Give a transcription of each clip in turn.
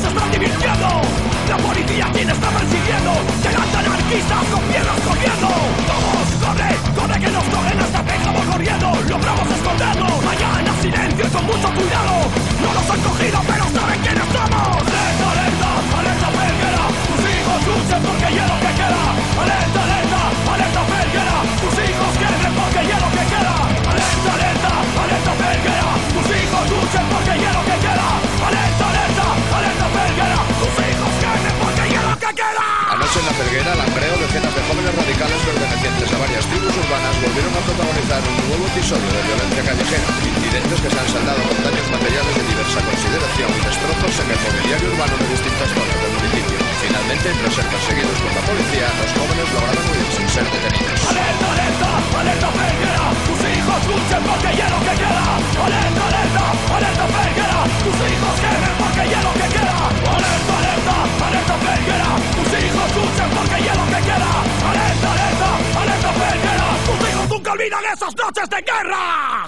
están divirtiendo. La policía quien está persiguiendo. Llegan anarquistas con piedras corriendo. Todos corre, corre que nos cogen hasta pegamos corriendo. Logramos escondernos, mañana silencio y con mucho cuidado. No nos han cogido pero saben quiénes somos. Alerta, alerta, alerta Felguera. Tus hijos luchen porque ya lo que queda. Alerta, alerta, alerta Felguera. Tus hijos queden porque ya lo que queda. Alerta, alerta, alerta Felguera. Tus hijos luchen porque ya lo que queda. Alerta, alerta, alerta Felguera. Tus hijos queden porque ya lo que queda. Anoche en La Felguera, Lambreo, decenas de jóvenes radicales pertenecientes a varias tribus urbanas volvieron a protagonizar un nuevo episodio de violencia callejera. Incidentes que se han saldado con daños materiales de diversa consideración y destrozos en el mobiliario urbano de distintas zonas del municipio. Finalmente, tras ser perseguidos por la policía, los jóvenes lograron huir sin ser detenidos. Alerta, alerta, alerta Felguera. Tus hijos luchen porque ya lo que queda. Alerta, alerta, alerta Felguera. Tus hijos queden porque ya lo que queda. Alerta, alerta, alerta Felguera. Tus hijos luchen porque ya lo que queda. Alerta, alerta, alerta Felguera. Tus hijos nunca olvidan esas noches de guerra.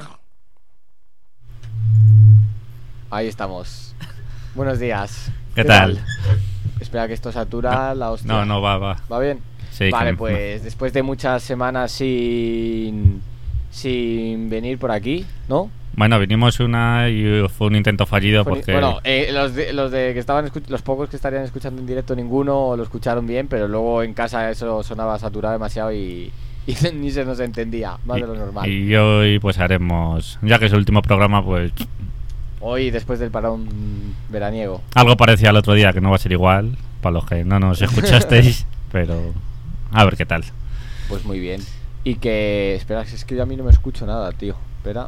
Ahí estamos. Buenos días. ¿Qué tal? Espera que esto satura la hostia. No, va. ¿Va bien? Sí, vale, que... pues después de muchas semanas sin venir por aquí, ¿no? Bueno, vinimos una y fue un intento fallido porque... Bueno, los pocos que estarían escuchando en directo, ninguno lo escucharon bien, pero luego en casa eso sonaba saturado demasiado y ni se nos entendía, más de lo normal. Y hoy pues haremos, ya que es el último programa, pues... Hoy, después del parón veraniego. Algo parecía al otro día, que no va a ser igual, para los que no nos escuchasteis, pero... A ver qué tal. Pues muy bien. Y que... Espera, es que yo a mí no me escucho nada, tío. Espera.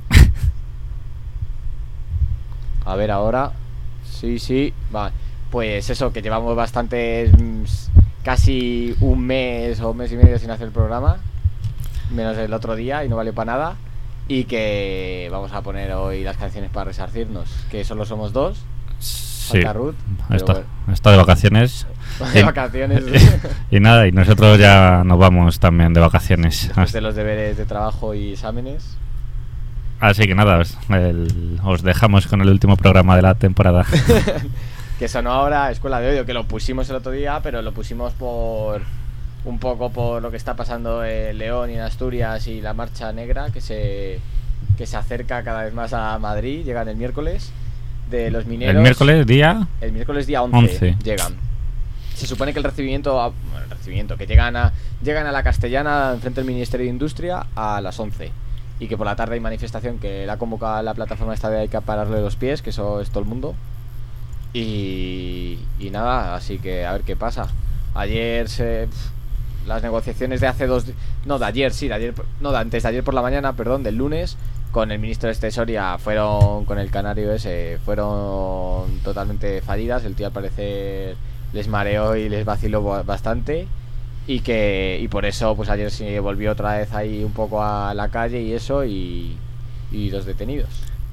A ver ahora. Sí. Vale. Pues eso, que llevamos bastantes... Casi un mes o mes y medio sin hacer el programa. Menos el otro día y no vale para nada. Y que vamos a poner hoy las canciones para resarcirnos. Que solo somos dos. Sí. Falta Ruth, está de vacaciones. De vacaciones. Y nada, y nosotros ya nos vamos también de vacaciones. Después de los deberes de trabajo y exámenes. Así que nada, os dejamos con el último programa de la temporada. Que sonó ahora Escuela de Odio, que lo pusimos el otro día, pero lo pusimos por un poco por lo que está pasando en León y en Asturias y la marcha negra que se acerca cada vez más a Madrid. Llegan el miércoles de los mineros. ¿El miércoles día? El miércoles día 11. Llegan. Se supone que el recibimiento, que llegan a la Castellana enfrente del Ministerio de Industria a las 11. Y que por la tarde hay manifestación que la convoca la plataforma esta de Hay que pararle los pies, que eso es todo el mundo. Y nada, así que a ver qué pasa. Ayer las negociaciones de hace antes de ayer por la mañana, del lunes, con el ministro de Tesoría con el canario ese, fueron totalmente fallidas. El tío al parecer les mareó y les vaciló bastante. Y por eso pues ayer se volvió otra vez ahí un poco a la calle y eso, y los detenidos.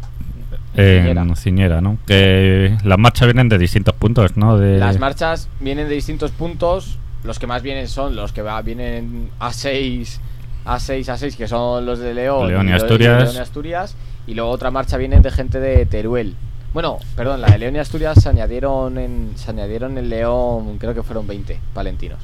Ciñera, ¿no? Que las marchas vienen de distintos puntos, ¿no? Las marchas vienen de distintos puntos. Los que más vienen son los que vienen A6, que son los de León y Asturias. Y luego otra marcha viene de gente de Teruel. Bueno, perdón, la de León y Asturias se añadieron en León, creo que fueron 20 palentinos.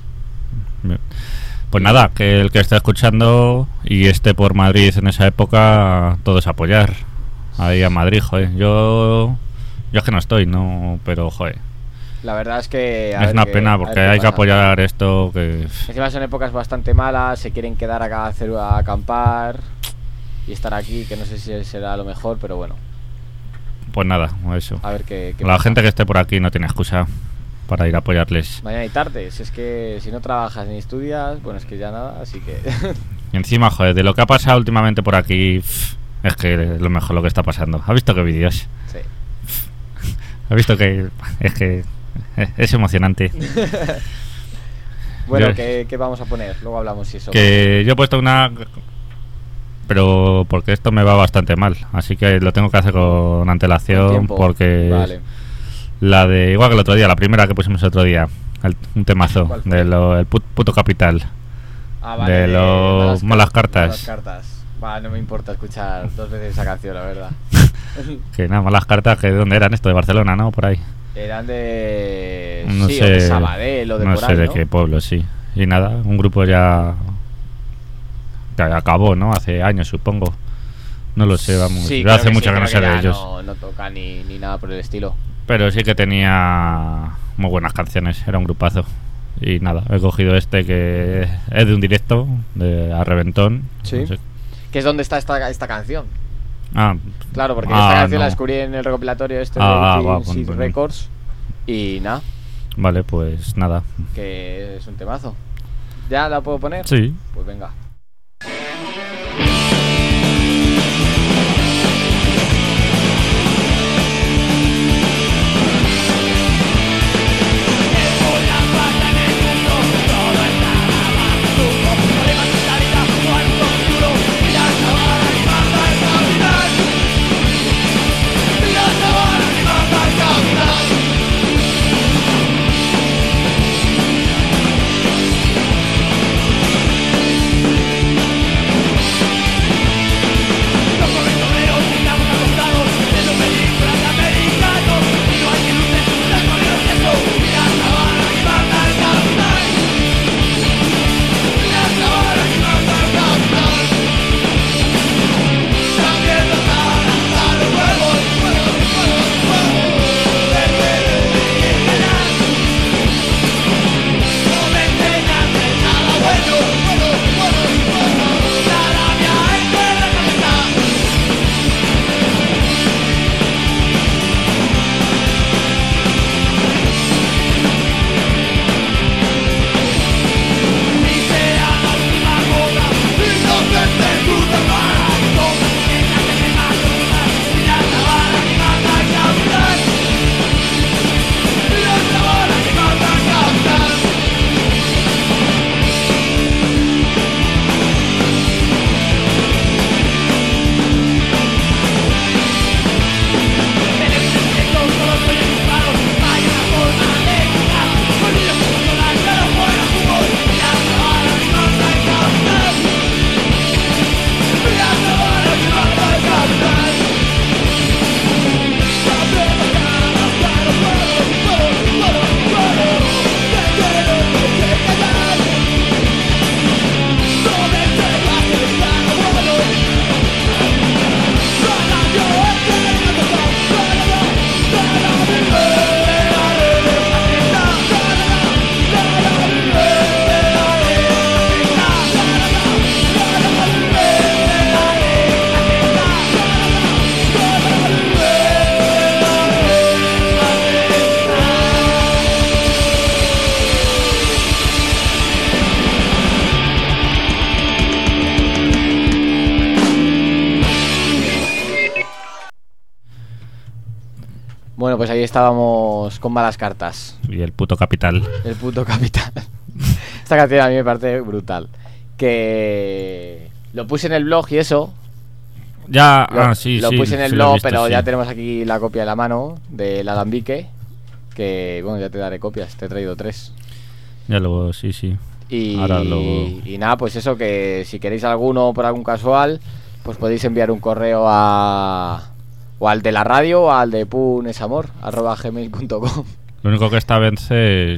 Pues nada, que el que esté escuchando y esté por Madrid en esa época, todos apoyar ahí a Madrid, joder. Yo es que no estoy, no, pero joder. La verdad es que es una pena porque hay que apoyar esto. Que encima son épocas bastante malas, se quieren quedar acá a acampar y estar aquí, que no sé si será lo mejor, pero bueno. Pues nada, eso. A ver qué la gente que esté por aquí no tiene excusa para ir a apoyarles. Mañana y tarde, si es que si no trabajas ni estudias, bueno, es que ya nada, así que... Y encima, joder, de lo que ha pasado últimamente por aquí, es que lo mejor lo que está pasando. ¿Has visto qué vídeos? Sí. ¿Has visto que es emocionante? Bueno, ¿qué vamos a poner? Luego hablamos si eso. Que yo he puesto una... Pero porque esto me va bastante mal, así que lo tengo que hacer con antelación, porque vale. La de, igual que el otro día, la primera que pusimos el otro día, un temazo el puto capital, vale, de los malas cartas. Vale, no me importa escuchar dos veces esa canción, la verdad. Que nada, malas cartas, que ¿de dónde eran esto? De Barcelona, ¿no? Por ahí. Eran de... No sí, sé, o de Sabadell o de no por sé ahí, de ¿no? qué pueblo, sí. Y nada, un grupo ya que acabó, ¿no? Hace años, supongo. No lo sé, vamos. Sí, Yo creo hace que mucho sí, que no creo sé de ya ellos. no toca ni nada por el estilo. Pero sí que tenía muy buenas canciones, era un grupazo. Y nada, he cogido este que es de un directo, de A Reventón. Sí. No sé. Que es donde está esta canción. Ah, Claro, porque esta canción la no. descubrí en el recopilatorio este Ah, de va, Teen Seed bueno. Records. Y nada, Vale, pues nada. que es un temazo. ¿Ya la puedo poner? Sí. Pues venga. Bueno, pues ahí estábamos con malas cartas. Y el puto Capital. El puto Capital. Esta canción a mí me parece brutal. Que lo puse en el blog y eso. Ya, Lo sí. puse en el sí lo he blog, visto, pero sí. ya tenemos aquí la copia de la mano del alambique. Que, bueno, ya te daré copias. Te he traído 3. Ya luego, sí. Y, Ahora lo... y nada, pues eso, que si queréis alguno por algún casual, pues podéis enviar un correo a... o al de la radio o al de punesamor@gmail.com. Lo único que esta vez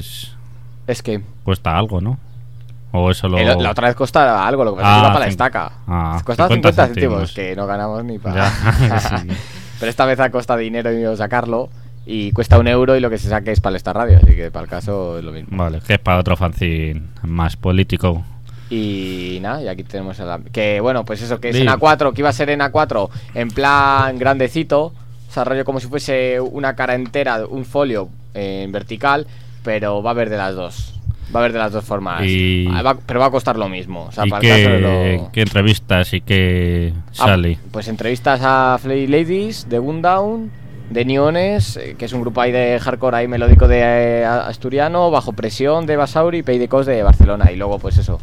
Es que cuesta algo, ¿no? O eso lo... la otra vez costaba algo, lo que pasa es que iba para la estaca. Costaba 50 céntimos, que no ganamos ni para... Sí. Pero esta vez ha costado dinero y sacarlo. Y cuesta €1 y lo que se saque es para esta radio. Así que para el caso es lo mismo. Vale, que es para otro fanzine más político. Y nada, y aquí tenemos que bueno, pues eso, que es Sí. en A4, que iba a ser en A4 en plan grandecito, o sea, rollo como si fuese una cara entera, un folio en vertical, pero va a haber de las dos. Va a haber de las dos formas. Pero va a costar lo mismo. O sea, ¿Y para el caso de qué entrevistas y qué sale? pues entrevistas a Flay Ladies, de Gundown, de Niones, que es un grupo ahí de hardcore ahí melódico de asturiano, Bajo Presión de Basauri y Pay de Cos de Barcelona. Y luego pues eso,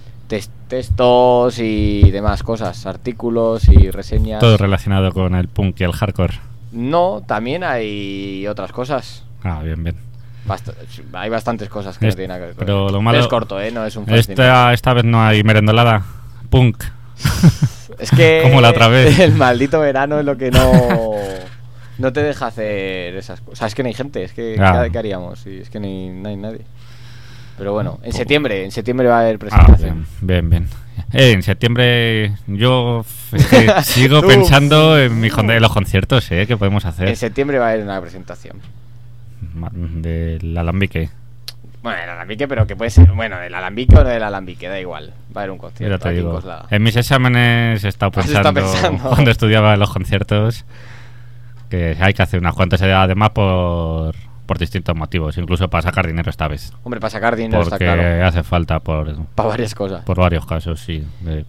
textos y demás cosas, artículos y reseñas. Todo relacionado con el punk y el hardcore. No, también hay otras cosas. Ah, bien. Hay bastantes cosas que no tienen nada que ver con pero él. lo malo, es corto, no es un fanzine. Esta vez no hay merendolada. Punk. Es que como la otra vez. El maldito verano es lo que no No te deja hacer esas cosas. O sea, es que no hay gente. Es que ¿qué haríamos? Sí, es que no hay nadie. Pero bueno, en septiembre va a haber presentación. Bien. En septiembre yo sigo pensando en los conciertos que podemos hacer. En septiembre va a haber una presentación. Del Alambique. Bueno, el Alambique, pero que puede ser... Bueno, del Alambique o no del Alambique, da igual. Va a haber un concierto aquí en Coslada. En mis exámenes he estado pensando cuando estudiaba los conciertos que hay que hacer unas cuantas, además por distintos motivos, incluso para sacar dinero esta vez. Hombre, para sacar dinero porque está claro. Hace falta para varias cosas. Por varios casos, sí.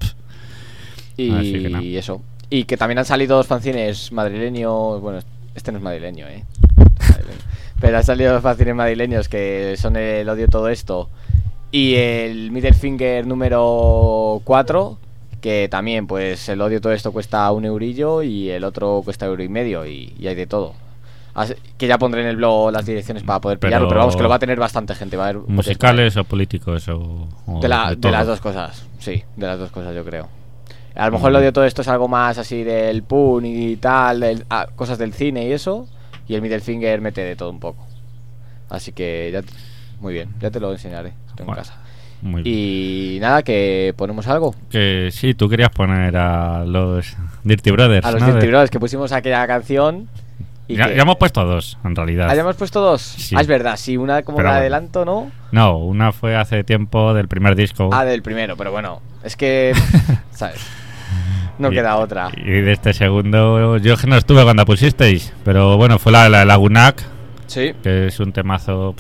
Y eso. Y que también han salido dos fanzines madrileños. Bueno, este no es madrileño, pero han salido dos fanzines madrileños que son el Odio Todo Esto y el Middle Finger número 4, que también, pues, el Odio Todo Esto cuesta 1 eurillo y el otro cuesta 1,5 € y hay de todo. Que ya pondré en el blog las direcciones para poder pillarlo, pero vamos, que lo va a tener bastante gente. Va a haber musicales o políticos o de las dos cosas, sí, de las dos cosas yo creo. A lo mejor lo de todo esto es algo más así del pun y tal, cosas del cine y eso, y el Middle Finger mete de todo un poco. Así que ya, muy bien, ya te lo enseñaré en casa. Muy bien. Y nada, que ponemos algo. Que sí, tú querías poner a los Dirty Brothers. A los Dirty Brothers, que pusimos aquella canción. Ya hemos puesto dos, en realidad. ¿Ya hemos puesto dos? Sí. Es verdad, sí, una como la adelanto, ¿no? No, una fue hace tiempo del primer disco. Del primero, pero bueno, es que, ¿sabes? No queda otra. Y de este segundo, yo que no estuve cuando pusisteis, pero bueno, fue la Lagunac. Sí. Que es un temazo.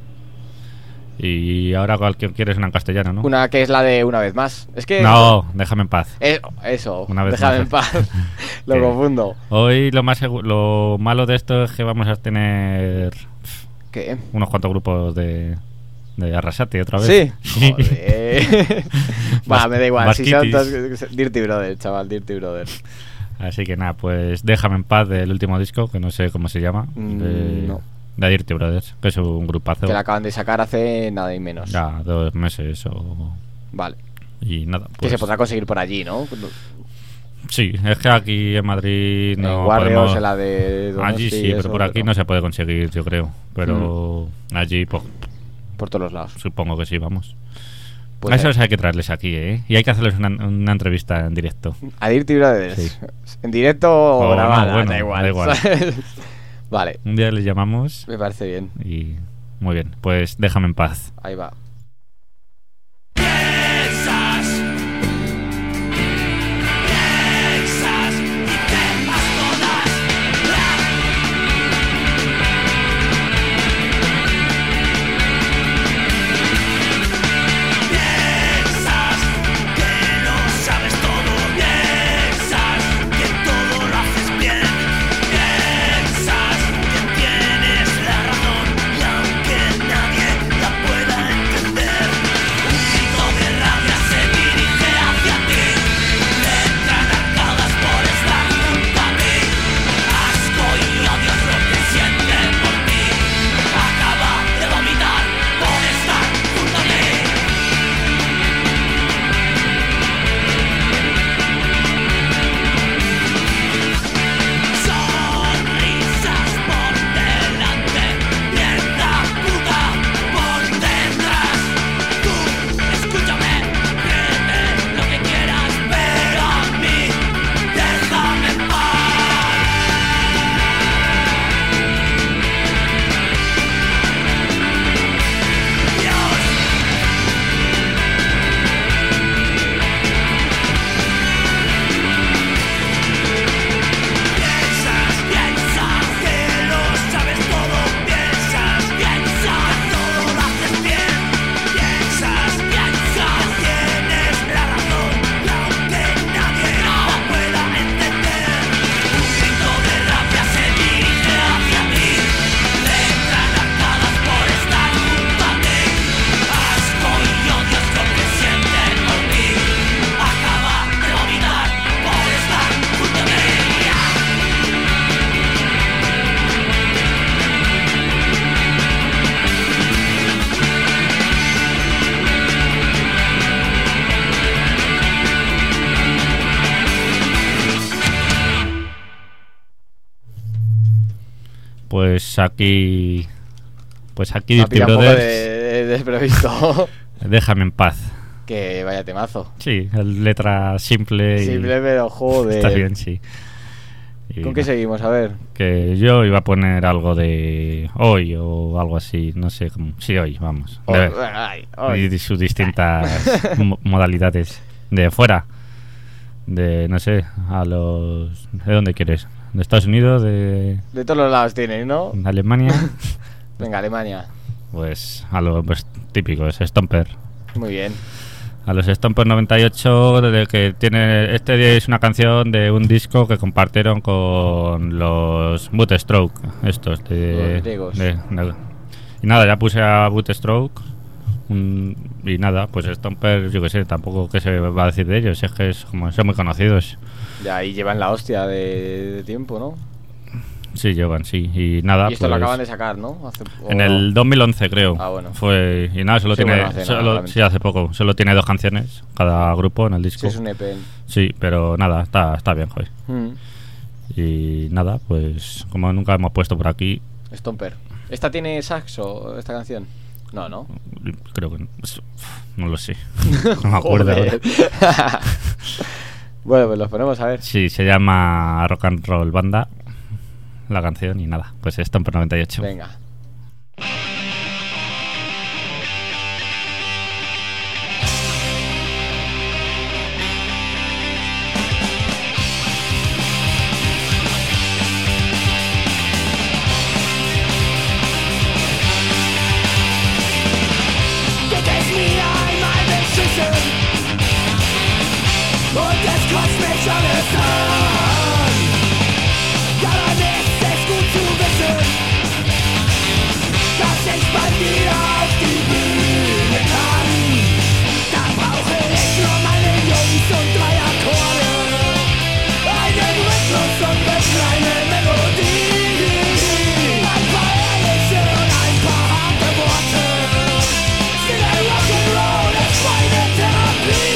Y ahora cualquier quieres una en castellano, ¿no? Una que es la de Una Vez Más. Es que... No, Déjame en paz. Eso, Una vez Déjame más. en paz. Lo confundo. Hoy lo malo de esto es que vamos a tener... ¿Qué? Unos cuantos grupos de Arrasate otra vez. Sí. Joder. Va, me da igual. Si son todos Dirty Brothers, chaval, Dirty Brothers. Así que nada, pues Déjame en paz del último disco, que no sé cómo se llama. No. De Dirty Brothers, que es un grupazo. Que la acaban de sacar hace nada y menos. Ya, 2 meses o... Vale. Y nada, pues... Que se podrá conseguir por allí, ¿no? Sí, es que aquí en Madrid no podemos... en la de Donosti, allí sí, pero por aquí no se puede conseguir, yo creo. Pero allí, pues... Por todos los lados. Supongo que sí, vamos. Pues a esos hay que traerles aquí, Y hay que hacerles una entrevista en directo. A Dirty Brothers. Sí. ¿En directo o grabada? No, bueno, da igual. Vale. Un día les llamamos. Me parece bien. Y muy bien, pues Déjame en paz. Ahí va. Pueda entender. Pues aquí Me ha Dirty pillado un poco Brothers, de desprevisto. déjame en paz. Que vaya temazo. Sí, letra simple y Simple, pero joder. está bien, sí. Y ¿Con qué seguimos? A ver. que yo iba a poner algo de hoy o algo así, no sé cómo. Sí, hoy, vamos. Y sus distintas modalidades. De fuera. De, no sé, ¿de dónde quieres? ¿De Estados Unidos? ¿De todos los lados tienes, ¿no? Alemania? Venga, Alemania. Pues a lo pues, típico, es Stomper. Muy bien. A los Stomper 98, que tiene. Este es una canción de un disco que compartieron con los Bootstroke, estos de. Los griegos. Y nada, ya puse a Bootstroke. Y nada, pues Stomper, yo que sé, tampoco que se va a decir de ellos, es que son muy conocidos. Ya ahí llevan la hostia de tiempo, ¿no? Sí, llevan, sí. Y nada, y esto pues, lo acaban de sacar, ¿no? En el 2011, creo. Ah, bueno. Fue. Y nada, solo Sí, tiene. bueno, Sí, hace poco. Solo tiene 2 canciones cada grupo en el disco. Sí, es un EP. Sí, pero nada, está bien, joder. Y nada, pues como nunca hemos puesto por aquí. Stomper. ¿Esta tiene saxo, esta canción? No. Creo que no lo sé. No me acuerdo ahora. Bueno, pues los ponemos a ver. Sí, se llama Rock and Roll Banda la canción y nada, pues Stomper 98. Venga. Und es kostet mich alles an. Ja, dann ist es gut zu wissen, dass ich bald wieder auf die Bühne kann. Da brauche ich nur meine Jungs und 3 Akkorde, einen Rhythmus und eine kleine Melodie, ein paar ehrliche und ein paar harte Worte. Still Rock'n'Roll ist meine Therapie.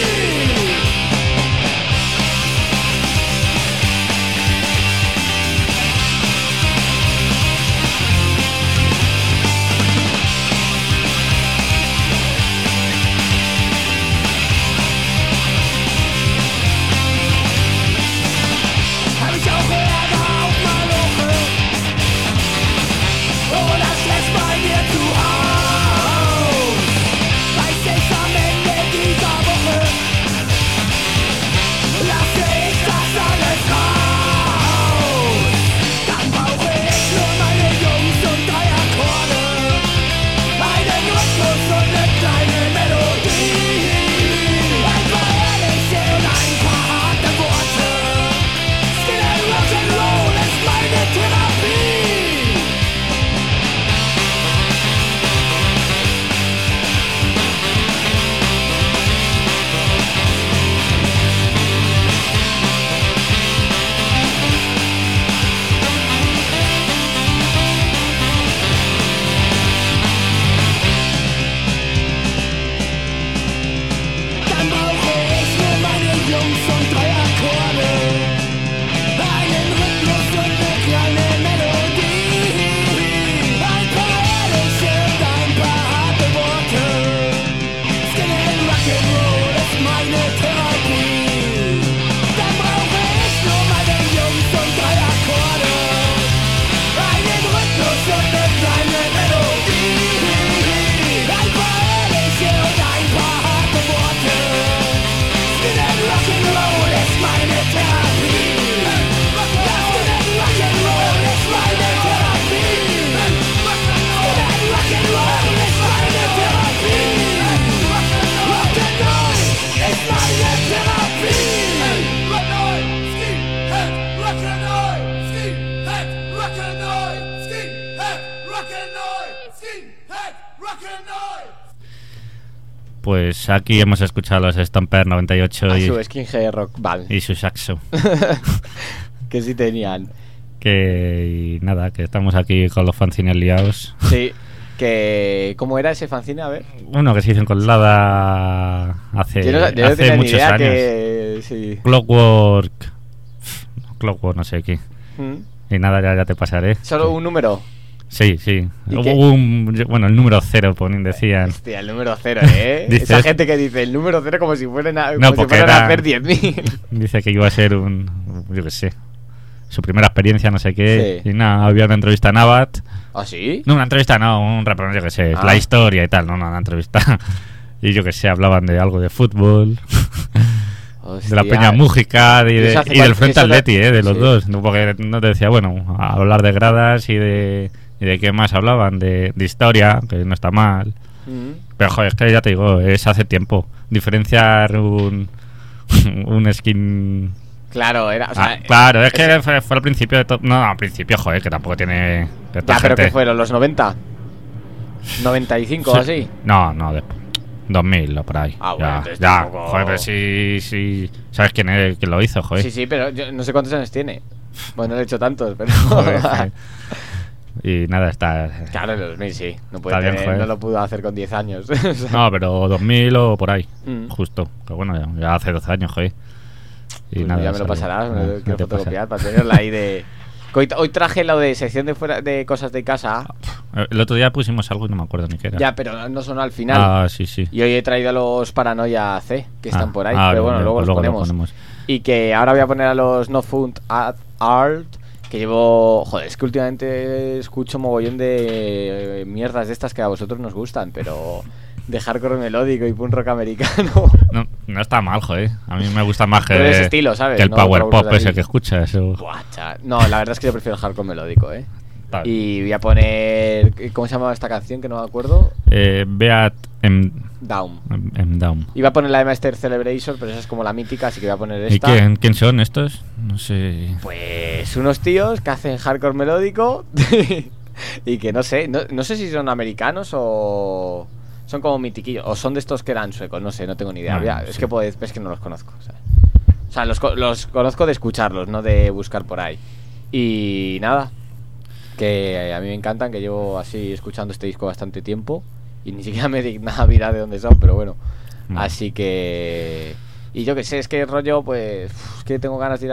Pues aquí hemos escuchado a los Stomper 98 y su Skinhead Rock Band y su saxo. Que sí tenían. Y nada, que estamos aquí con los fanzines liados. Sí, que... ¿Cómo era ese fanzine? A ver. Uno que se hizo en Colada hace muchos años. Que... Sí. Clockwork, no sé qué. Y nada, ya te pasaré. ¿Solo un número? Sí. Bueno, el número 0 decían. Hostia, el número 0, Dice, esa gente que dice el número 0 como si fueran a, no, como si fueran a hacer 10.000. Dice que iba a ser yo qué sé, su primera experiencia, no sé qué. Sí. Y nada, había una entrevista a Navat. ¿Ah, sí? No, una entrevista no, un reportaje, yo qué sé, la historia y tal, no, una entrevista. Y yo qué sé, hablaban de algo de fútbol. Hostia. De la Peña Mújica y del Frente Atleti, de los dos. Porque no te decía, bueno, a hablar de gradas y de qué más hablaban, de historia, que no está mal. Pero joder, es que ya te digo, es hace tiempo. Diferenciar un skin. Claro, era. O sea, claro, es que fue al principio de todo. No, al principio, joder, que tampoco tiene. Ya, pero ¿qué fueron? ¿Los 90? ¿95 o así? No, después. 2000 o por ahí. Ah, bueno, ya, joder, pero sí. ¿Sabes quién lo hizo, joder? Sí, pero yo no sé cuántos años tiene. Bueno, no le he hecho tantos, pero. Joder, y nada, está. Claro, en el 2000 sí. No lo pudo hacer con 10 años. O sea. No, pero 2000 o por ahí. Justo. Que bueno, ya hace 12 años, joder. Y pues nada, ya me lo pasarás, me quiero fotocopiar para tenerla ahí de. Hoy traje lo de sección de cosas de casa. El otro día pusimos algo y no me acuerdo ni qué era. Ya, pero no sonó al final. Sí. Y hoy he traído a los Paranoia C, que están por ahí. Pero bueno, luego los ponemos. Y que ahora voy a poner a los No Found Art, que llevo. Joder, es que últimamente escucho mogollón de mierdas de estas que a vosotros nos gustan, pero. De hardcore melódico y punk rock americano. No está mal, joder. A mí me gusta más que ese estilo, ¿sabes? Que el power pop ese que escuchas. No, la verdad es que yo prefiero el hardcore melódico, Y voy a poner. ¿Cómo se llamaba esta canción? Que no me acuerdo. Beat Down. Down. Iba a poner la de Master Celebration, pero esa es como la mítica, así que voy a poner esta. ¿Y quién son estos? No sé. Pues unos tíos que hacen hardcore melódico. Y que no sé sé si son americanos o. Son como mitiquillos, o son de estos que eran suecos, no sé, no tengo ni idea. Es que no los conozco, ¿sabes? O sea, los conozco de escucharlos, no de buscar por ahí. Y nada, que a mí me encantan, que llevo así escuchando este disco bastante tiempo y ni siquiera me dignaba mirar de dónde son, pero bueno. Así que... Y yo que sé, es que el rollo, pues... Es que tengo ganas de ir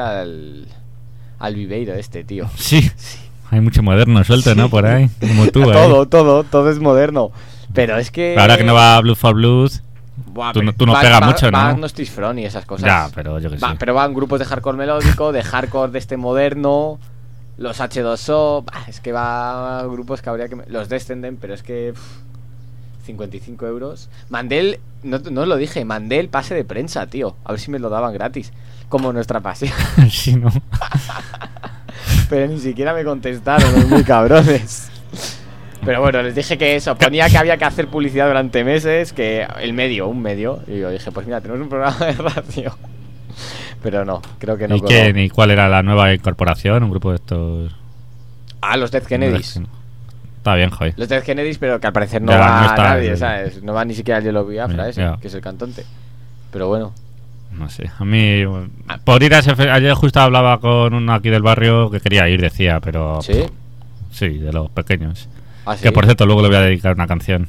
al Viveiro tío. Sí. Hay mucho moderno suelto, ¿no? Por ahí, como tú, todo es moderno. Pero es que... Ahora que no va Blood for Blood, tú no pegas mucho, ¿no? Va Gnostic Front y esas cosas. Ya, pero yo que sé. Pero van grupos de hardcore melódico, de hardcore de este moderno, los H2O... Es que va grupos que habría que... Los Descendent, pero es que... 55 euros. Mandé no lo dije, mandé el pase de prensa, tío. A ver si me lo daban gratis. Como nuestra pasión. Sí, ¿no? Pero ni siquiera me contestaron, los muy cabrones. Pero bueno, les dije que eso, ponía que había que hacer publicidad durante meses, que un medio. Y yo dije, pues mira, tenemos un programa de radio. Pero no, creo que no. ¿Y cuál era la nueva incorporación? Un grupo de estos... Los Dead Kennedys. Está bien, joder. Los Dead Kennedys, pero que al parecer no va nadie, ¿sabes? No va ni siquiera el Yellow Biafra que es el cantante. Pero bueno. No sé, a mí... Por ir a ese... Ayer justo hablaba con uno aquí del barrio que quería ir, decía, pero... ¿Sí? Sí, de los pequeños. ¿Ah, sí? Que por cierto, luego le voy a dedicar una canción.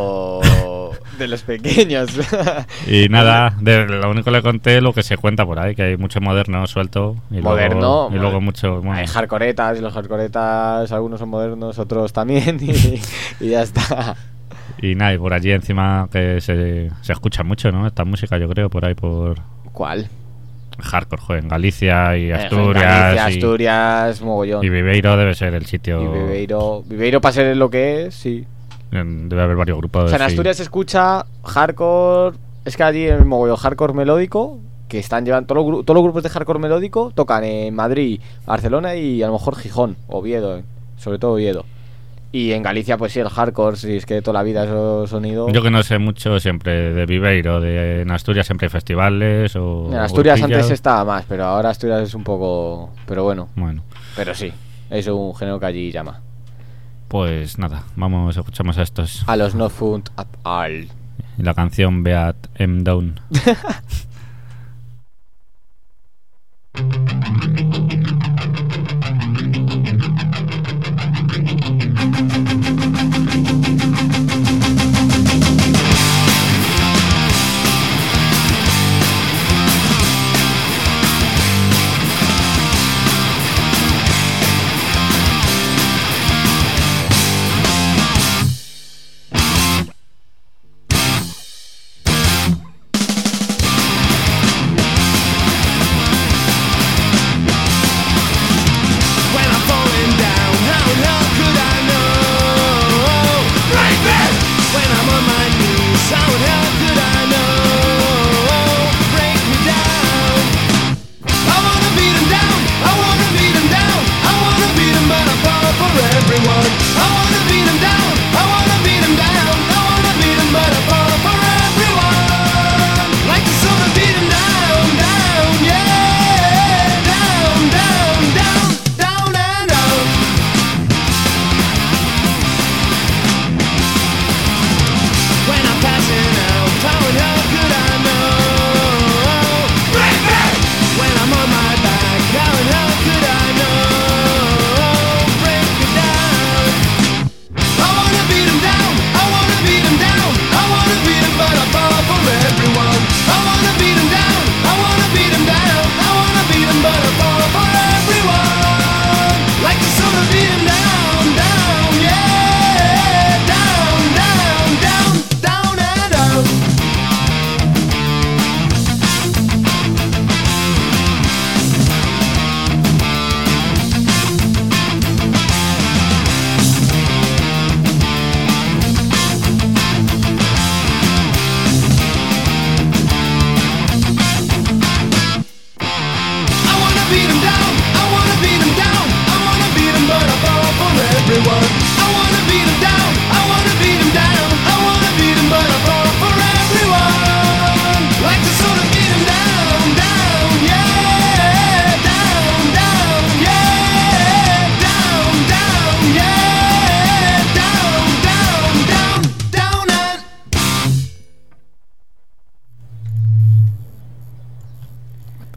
De los pequeños. Y nada, lo único que le conté lo que se cuenta por ahí, que hay mucho moderno suelto. Y luego mucho... Bueno. Hay hardcoretas, y los hardcoretas, algunos son modernos, otros también, y ya está. Y nada, y por allí encima que se escucha mucho, ¿no? Esta música, yo creo, por ahí por... ¿Cuál? Hardcore, joder, en Galicia y Asturias. Asturias, mogollón. Y Viveiro debe ser el sitio. Y Viveiro para ser lo que es, sí. Debe haber varios grupos. O sea, en Asturias se escucha hardcore. Es que allí el mogollón hardcore melódico, que están llevando todos los grupos de hardcore melódico, tocan en Madrid, Barcelona y a lo mejor Gijón, Oviedo, sobre todo Oviedo. Y en Galicia, pues sí, el hardcore, sí, es que toda la vida esos sonidos. Yo que no sé mucho siempre de Viveiro, en Asturias siempre hay festivales o... En Asturias antes estaba más, pero ahora Asturias es un poco... Pero bueno. Pero sí, es un género que allí llama. Pues nada, escuchamos a estos. A los No Found at All. Y la canción Beat Down.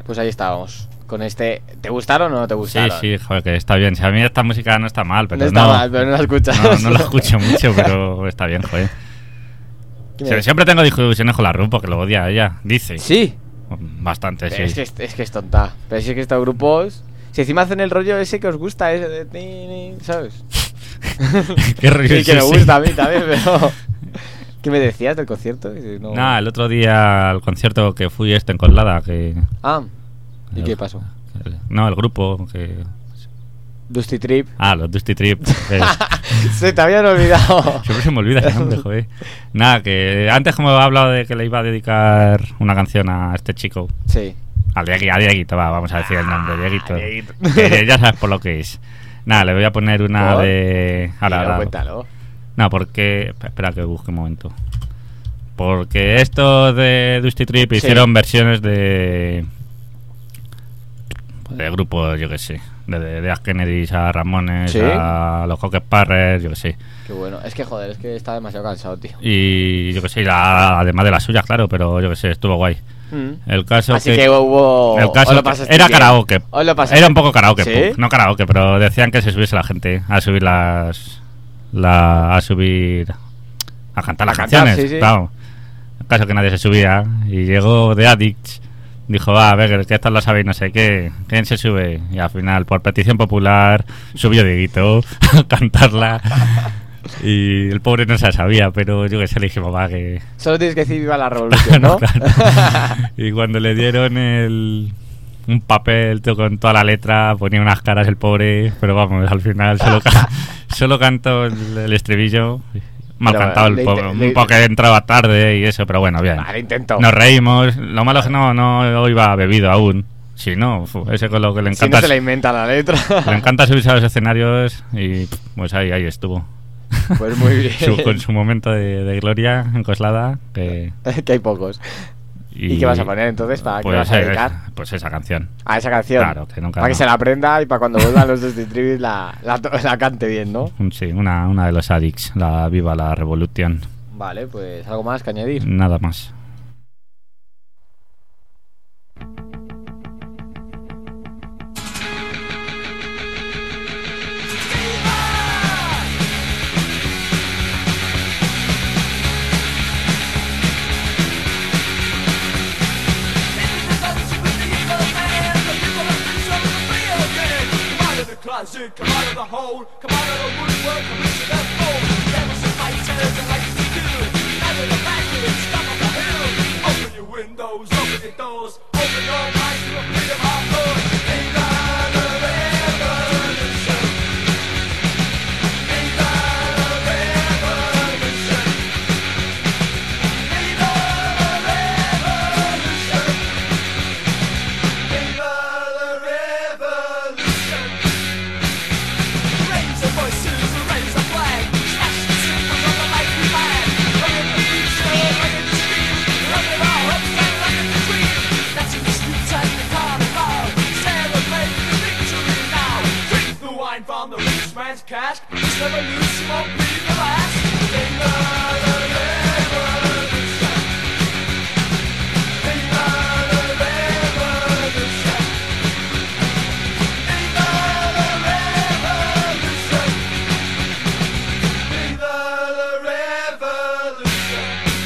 Pues ahí estábamos. Con este. ¿Te gustaron o no te gustaron? Sí, joder, que está bien. Si a mí esta música no está mal, pero no está mal, pero no la escuchas. No la escucho mucho, pero está bien, joder. Siempre tengo discusiones con la Ru porque lo odia a ella, dice. Sí. Bastante, pero sí. Es que es tonta. Pero si es que estos grupos. Si encima hacen el rollo ese que os gusta, ¿sabes? ¿Qué rollo sí, que me gusta a mí también, pero. ¿Qué me decías del concierto? No... Nada, el otro día al concierto que fui en Coslada, que... Ah, ¿y qué pasó? No, el grupo que... Dusty Trip. Ah, los Dusty Trip. Se te habían olvidado. Siempre se me olvida el nombre, joder. Nada, que antes como he hablado de que le iba a dedicar una canción a este chico. Sí. A Dieguito, vamos a decir el nombre, Dieguito. Que ya sabes por lo que es. Nada, le voy a poner una ¿por? De... Ahora, cuéntalo. No, porque... Espera que busque un momento. Porque estos de Dusty Trip hicieron versiones de grupos, yo que sé. De Ash Kennedy a Ramones, ¿sí? A los Cocker Parrers, yo que sé. Qué bueno. Es que joder, es que está demasiado cansado, tío. Y yo que sé, además de las suyas, claro, pero yo que sé, estuvo guay. El caso así que hubo... El caso era bien. Karaoke. Era un poco karaoke, ¿sí? No karaoke, pero decían que se subiese la gente a subir a cantar las canciones, sí, sí. Claro. El caso que nadie se subía y llegó The Addicts, dijo, va, a ver, que estas lo sabéis, no sé qué, ¿quién se sube? Y al final, por petición popular, subió Dieguito a cantarla. Y el pobre no se la sabía, pero yo que sé, le dijimos, va, que... Solo tienes que decir viva la revolución, ¿no? Claro. Y cuando le dieron un papel con toda la letra, ponía unas caras el pobre, pero vamos, al final solo cantó el estribillo. Mal pero cantado un poco que entraba tarde y eso, pero bueno, bien. Vale, intento. Nos reímos. Lo malo es que no iba bebido aún. Si no, ese con lo que le encanta. Si no se le inventa la letra. Le encanta subirse a los escenarios y pues ahí estuvo. Pues muy bien. Con su momento de gloria en Coslada. Que hay pocos. ¿Y qué vas a poner entonces? ¿Para qué vas a dedicar? Pues esa canción. Ah, esa canción. Claro, que nunca. Para que se la aprenda y para cuando vuelvan los Dusty Trip la cante bien, ¿no? Sí, una de los Addicts, la Viva la Revolución. Vale, pues algo más que añadir. Nada más. Come out of the hole, come out of the woodwork, come into that hole. There was some fighters that like to do. Out of the backwards, top of the hill. Open your windows, open your doors, open your minds to a freedom of thought. Viva la revolution. Viva la revolution. Viva la revolution. Viva la revolution. Raise the voices, raise the flag. Smash the symbols of the life we had. Run in the future, run in the stream. Run in our hopes and run in the dream. That's in the streets and the carnival. Celebrate the victory now. Drink the wine from the rich man's cask. This revolution won't be the last. Viva la revolution. Viva la revolution. Viva la revolution. Viva la revolution.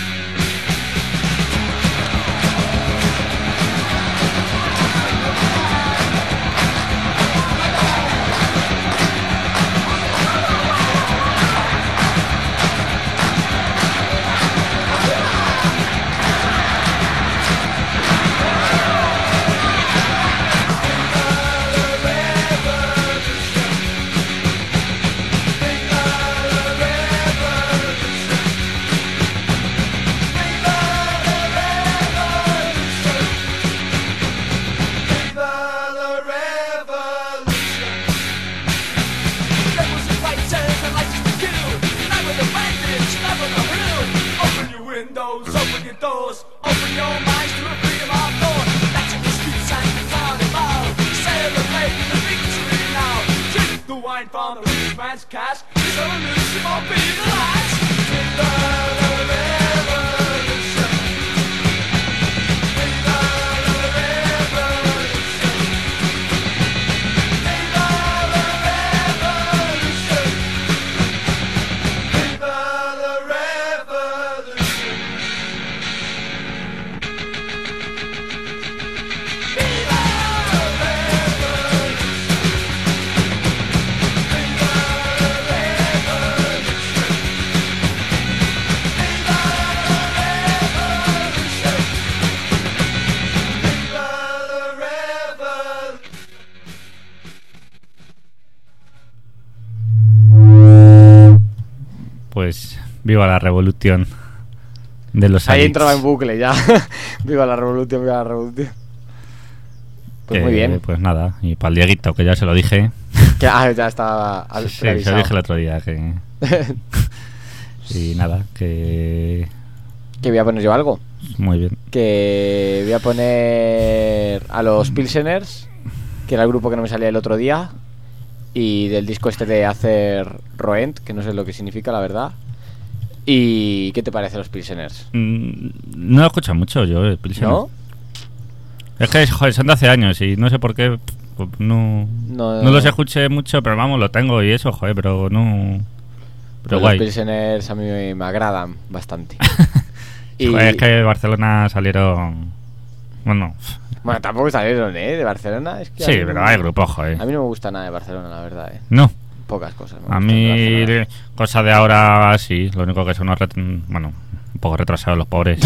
Viva la revolution. There was a fighters that likes to kill. Now with the bandits, now with the hill. Open your windows, open your doors, open your minds to a freedom of thought. That's in the streets and the carnival. Celebrate the victory now. Drink the wine from the rich man's cask. This revolution won't be the last. Viva la revolution. Viva la revolution. pues viva la revolución de los Ahí aliens. entraba en bucle ya. Viva la revolución, viva la revolución. Pues muy bien. Pues nada, y para el Dieguito, que ya se lo dije. Ya estaba Sí, se lo dije el otro día. Que... y nada, que... Que voy a poner yo algo. Muy bien. Que voy a poner a los Pilseners, que era el grupo que no me salía el otro día, y del disco este de Hacer Roent, que no sé lo que significa, la verdad. ¿Y qué te parece los Pilseners? No lo escucho mucho yo, Pilsener. ¿No? Es que, joder, son de hace años y no sé por qué. Pues no los escuché mucho, pero vamos, lo tengo y eso, joder, pero no. Pero Pues guay. los Pilseners a mí me agradan bastante. Y... Joder, es que de Barcelona salieron. Bueno, tampoco salieron, de Barcelona. Es que sí, pero hay grupos, joder. A mí no me gusta nada de Barcelona, la verdad, No. Pocas cosas. A mí, cosas de ahora sí. Lo único que son bueno, un poco retrasados los pobres.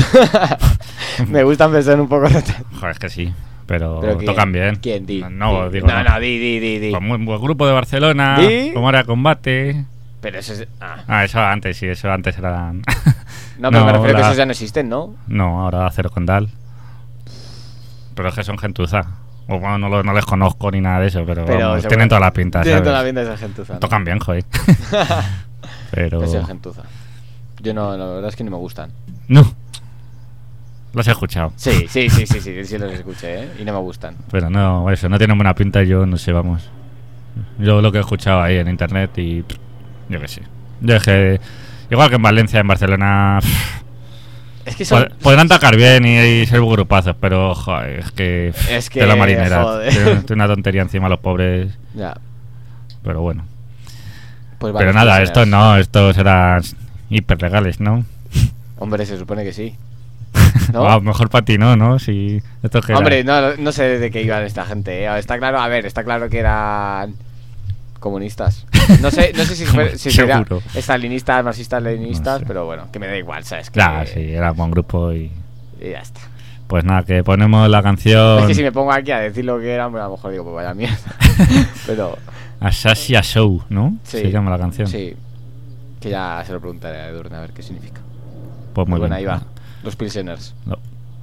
Me gustan pensar un poco retrasados. Joder, es que sí. Pero ¿quién? tocan bien. ¿Quién? Di. No, di. digo. No, di. Pues muy buen grupo de Barcelona. ¿Di? Como era Combate. Pero eso es. Eso antes, sí, eso antes eran. No, pero me refiero que esos ya no existen, ¿no? No, ahora Acero Condal. Pero es que son gentuza. O bueno, no les conozco ni nada de eso, pero vamos, tienen toda la pinta, Tienen ¿sabes? toda la pinta de ser gentuza, ¿no? Tocan bien, joder. Pero... De ser gentuza. Yo no, la verdad es que no me gustan. No. Los he escuchado. Sí, los escuché, y no me gustan. Pero no, eso, no tienen buena pinta y yo no sé, vamos. Yo lo que he escuchado ahí en internet y... yo qué sé. Yo es que... igual que en Valencia, en Barcelona... Es que son... podrán tocar bien y ser grupazos, pero joder, es que de la marinera. Tiene una tontería encima los pobres. Ya. Pero bueno. Pues vale, pero nada, estos eran hiper legales, ¿no? Hombre, se supone que sí. ¿No? Wow, mejor para ti, ¿no? Si esto que hombre, no sé de qué iban esta gente, Está claro que eran comunistas. No sé si serían estalinistas, marxistas, leninistas, no sé. Pero bueno, que me da igual, ¿sabes? Claro, sí, era un buen grupo y ya está. Pues nada, que ponemos la canción... Es que si me pongo aquí a decir lo que era, pues a lo mejor digo, pues vaya mierda. Pero... Asasia Show, ¿no? Sí, se llama la canción. Sí, que ya se lo preguntaré a Edurne a ver qué significa. Pues muy bueno, bien. ahí va, los Pilseners. No.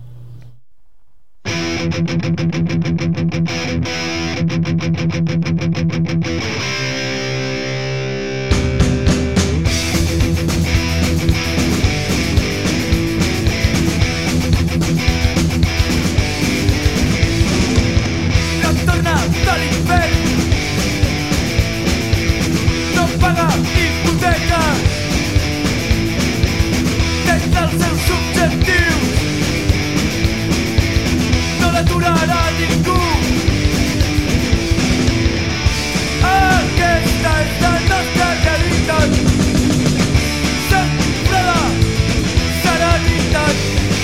No paga hipoteca des dels seus objectius, no l'aturarà ningú. Aquesta és la nostra realitat, sempre la serenitat.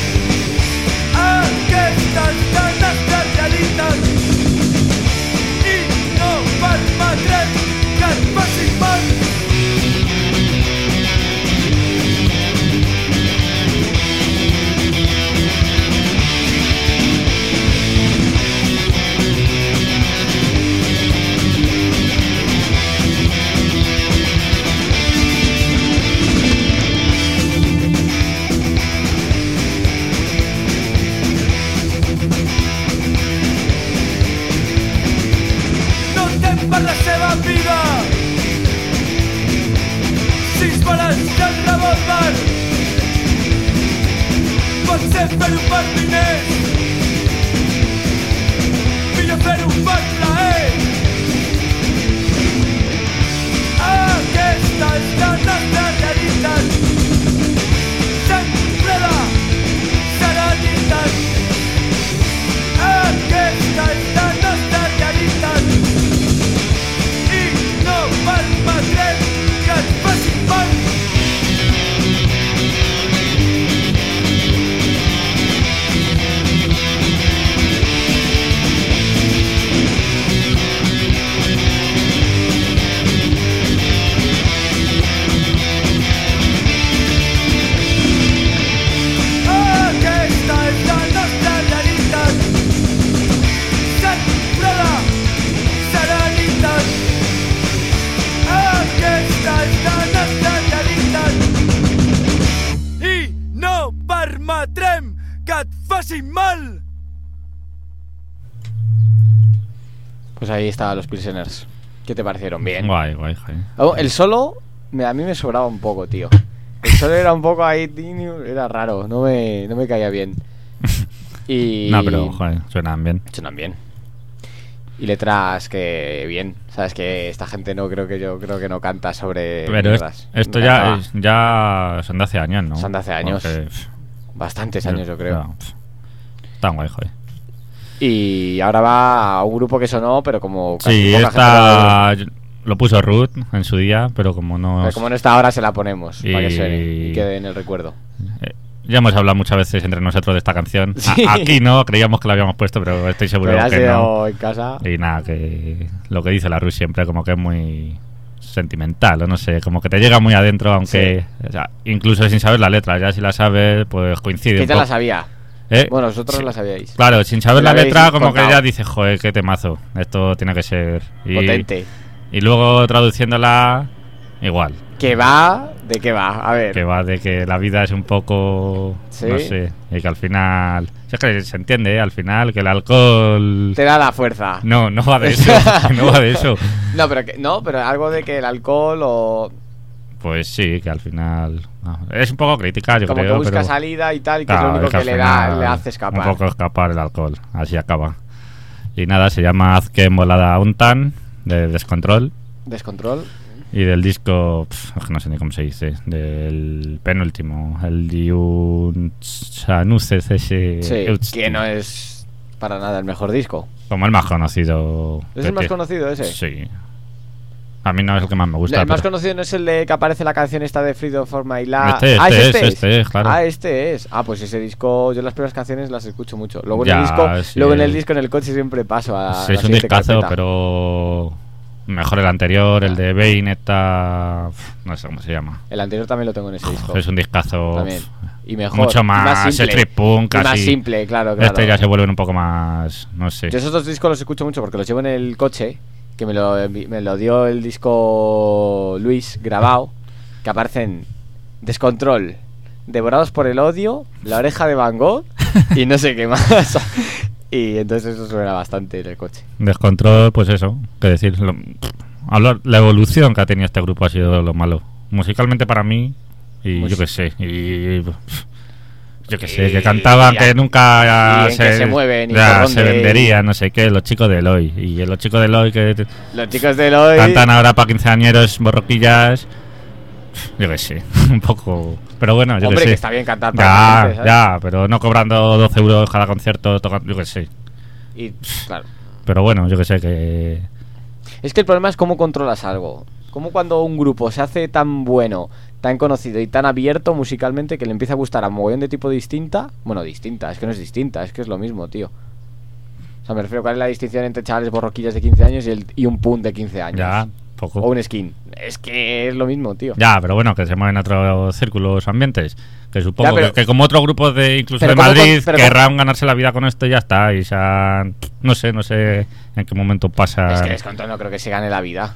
Aquesta és la nostra realitat i no permetrem que et faci mal. No tem per la seva vida 6 bales i el revòlver. Pot ser fer-ho per diners, millor fer-ho per plaer. Aquesta és la nostra realitat, sempre la serenitat. Aquesta és la nostra realitat i no permetrem que et faci mal. permetrem que et facin mal. Pues ahí estaban los Pilseners. ¿Qué te parecieron? Bien. Guay. Oh, el solo a mí me sobraba un poco, tío. El solo era un poco ahí, era raro, no me caía bien. Y... No, pero joder, suenan bien. Suenan bien. Y letras que bien. Sabes que esta gente yo creo que no canta sobre pero esto ya son de hace años, ¿no? Son de hace años. Porque, bastantes años, yo creo. No, tan guay, joder. Y ahora va a un grupo que sonó, pero como sí, esta lo puso Ruth en su día, pero como no está ahora, se la ponemos para que suene y quede en el recuerdo. Ya hemos hablado muchas veces entre nosotros de esta canción. Sí. Aquí no, creíamos que la habíamos puesto, pero estoy seguro que no. En casa. Y nada, que lo que dice la Ruth siempre como que es muy sentimental, o no sé, como que te llega muy adentro, aunque o sea, incluso sin saber la letra, ya si la sabes, pues coincide. Que ya la sabía. Bueno, vosotros sí, la sabíais. Claro, sin saber la letra, como que ya dices, joder, qué temazo. Esto tiene que ser potente. Y luego traduciéndola, igual. ¿Qué va? ¿De qué va? A ver. Que va de que la vida es un poco... ¿Sí? No sé. Y que al final... Es que se entiende, al final, que el alcohol... Te da la fuerza. No va de eso. No va de eso. pero algo de que el alcohol o... Pues sí, que al final... No, es un poco crítica, yo como creo. Como que busca salida y tal, y que es lo único que le hace escapar. Un poco escapar el alcohol, así acaba. Y nada, se llama Azken Volada Untan, de Descontrol. Descontrol. Y del disco, no sé ni cómo se dice, del penúltimo, el Diunchanuces ese. Sí, que no es para nada el mejor disco. Como el más conocido. ¿Es el más conocido ese? Sí. A mí no es el que más me gusta. El más conocido no es el de que aparece la canción esta de Freedom for My Life. Este es, claro. Este es. Pues ese disco, yo las primeras canciones las escucho mucho. Luego en el disco, en el coche siempre paso a. Sí, es un discazo, pero mejor el anterior, el de Bane, no sé cómo se llama. El anterior también lo tengo en ese disco. Es un discazo. También. Y mejor. Mucho más street punk, más simple, claro. Este ya se vuelve un poco más, no sé. Yo esos dos discos los escucho mucho porque los llevo en el coche. Que me lo dio el disco Luis grabado, que aparecen Descontrol, Devorados por el odio, La oreja de Van Gogh y no sé qué más. Y entonces eso suena bastante en el coche. Descontrol, pues eso, qué decir. La evolución que ha tenido este grupo ha sido lo malo. Musicalmente para mí, y yo qué sé, que cantaban que nunca se mueven y se vendería, no sé qué, los chicos de Eloy. Y los chicos de Eloy que los chicos de Eloy cantan ahora para quinceañeros borroquillas. Yo qué sé, un poco. Pero bueno, yo hombre, que sé. Que está bien cantar para gente, ya, pero no cobrando 12 euros cada concierto, yo qué sé. Y claro. Pero bueno, yo que sé que. Es que el problema es cómo controlas algo. Como cuando un grupo se hace tan bueno, tan conocido y tan abierto musicalmente que le empieza a gustar a un mogollón de tipo distinta. Bueno, distinta, es que no es distinta, es que es lo mismo, tío. O sea, me refiero, ¿cuál es la distinción entre chavales borroquillas de 15 años y un punk de 15 años? Ya, poco. O un skin. Es que es lo mismo, tío. Ya, pero bueno, que se mueven otros círculos ambientes. Que supongo que como otros grupos incluso de Madrid querrán ganarse la vida con esto y ya está. Y no sé en qué momento pasa. Es que Descontrol no creo que se gane la vida.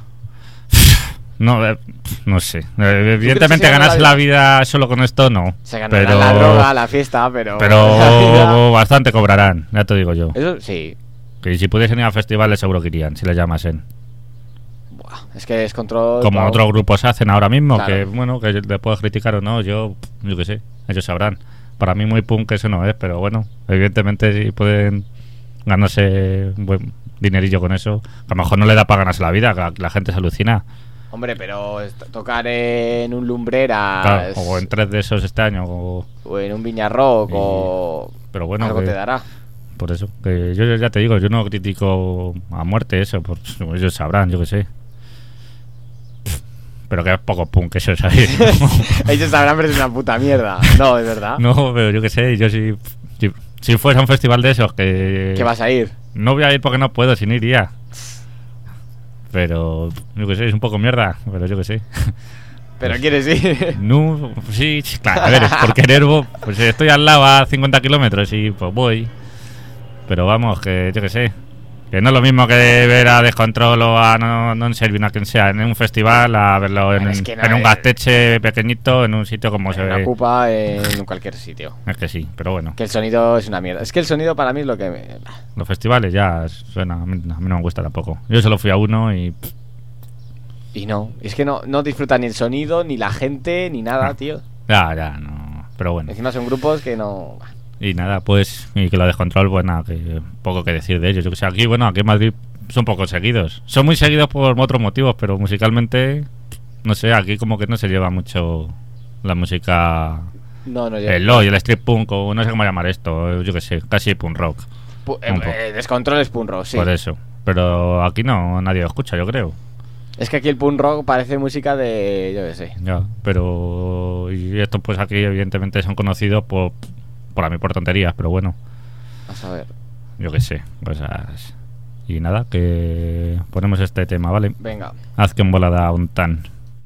No sé. Evidentemente ganarse la vida solo con esto no. Se ganarán la droga, la fiesta, pero bastante cobrarán, ya te digo yo. Eso sí. Que si pudiesen ir a festivales seguro que irían, si les llamasen. Buah, es que Descontrol. Como otros grupos hacen ahora mismo, claro. Que bueno, que le puedes criticar o no, yo qué sé, ellos sabrán. Para mí muy punk eso no es, pero bueno, evidentemente si pueden ganarse buen dinerillo con eso, a lo mejor no le da para ganarse la vida, la gente se alucina. Hombre, pero tocar en un Lumbreras, claro, o en 3 de esos este año, o en un Viña Rock, pero bueno, algo te dará. Por eso, que yo ya te digo, yo no critico a muerte eso, pues ellos sabrán, yo qué sé. Pero que es poco punk eso, ¿sabes? Ellos sabrán, pero es una puta mierda. No, es verdad. No, pero yo qué sé, yo si fuese a un festival de esos que... ¿Qué vas a ir? No voy a ir porque no puedo, si no iría. Pero, yo que sé, es un poco mierda, pero yo que sé. ¿Pero pues, quieres ir? No, sí, claro, a ver, es por querer, pues estoy al lado a 50 kilómetros y pues voy. Pero vamos, que yo que sé, Que no es lo mismo que ver a Descontrol o a no Servin, a quien sea, en un festival, a verlo en un gasteche pequeñito, en un sitio como se ve. En Ocupa, en cualquier sitio. Es que sí, pero bueno. Que el sonido es una mierda. Es que el sonido para mí es lo que... Los festivales ya suena, a mí no me gusta tampoco. Yo solo fui a uno y... Y no, es que no disfruta ni el sonido, ni la gente, ni nada, tío. Ya, no. Pero bueno. Encima son grupos que no... Y nada, pues, y que lo Descontrol, pues nada, que poco que decir de ellos. Yo que sé, aquí en Madrid son poco seguidos. Son muy seguidos por otros motivos, pero musicalmente, no sé, aquí como que no se lleva mucho la música... No el LOL y el street punk, o no sé cómo llamar esto, yo que sé, casi punk rock. Descontrol es punk rock, sí. Por eso. Pero aquí nadie lo escucha, yo creo. Es que aquí el punk rock parece música de... yo qué sé. Ya, pero... Y estos pues aquí evidentemente son conocidos por tonterías, pero bueno. Vamos a ver. Yo qué sé, cosas. Y nada, que ponemos este tema, ¿vale? Venga. Haz que en volada un tan.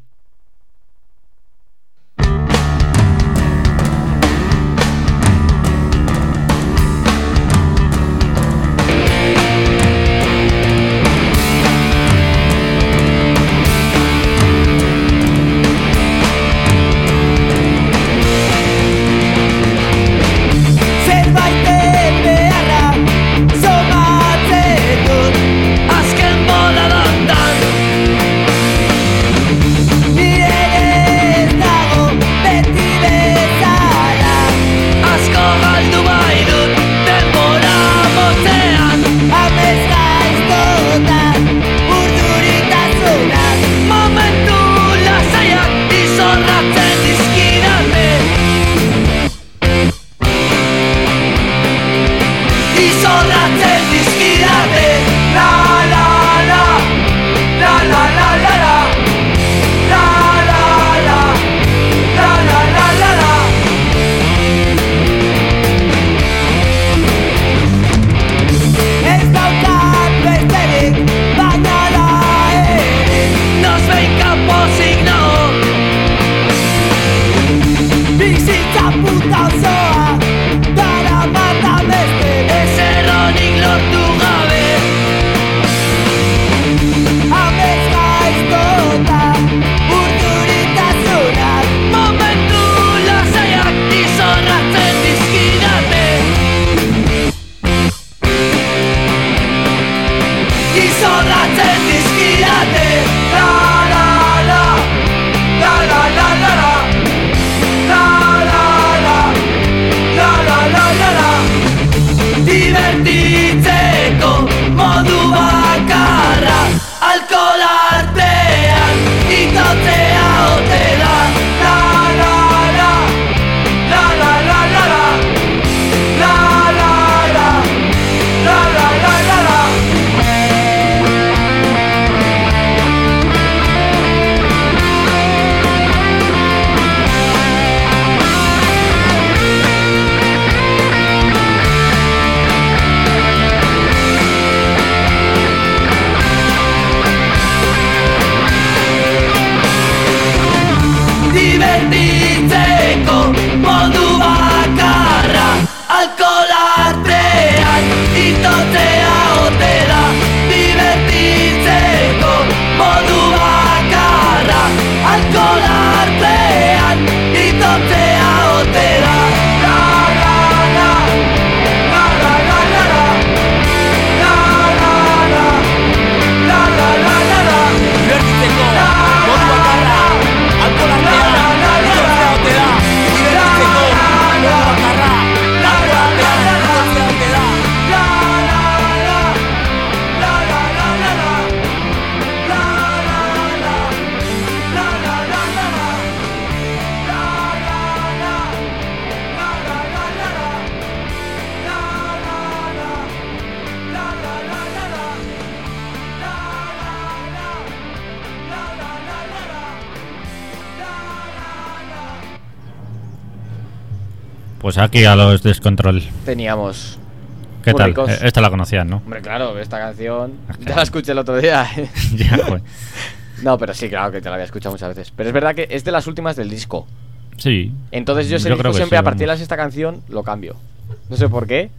Pues aquí a los Descontrol. Teníamos. ¿Qué tal? Esta la conocían, ¿no? Hombre, claro, esta canción ya la escuché el otro día. Ya, pues. No, pero sí, claro que te la había escuchado muchas veces. Pero es verdad que es de las últimas del disco. Sí. Entonces yo ese disco siempre, a partir de esta canción, lo cambio. No sé por qué.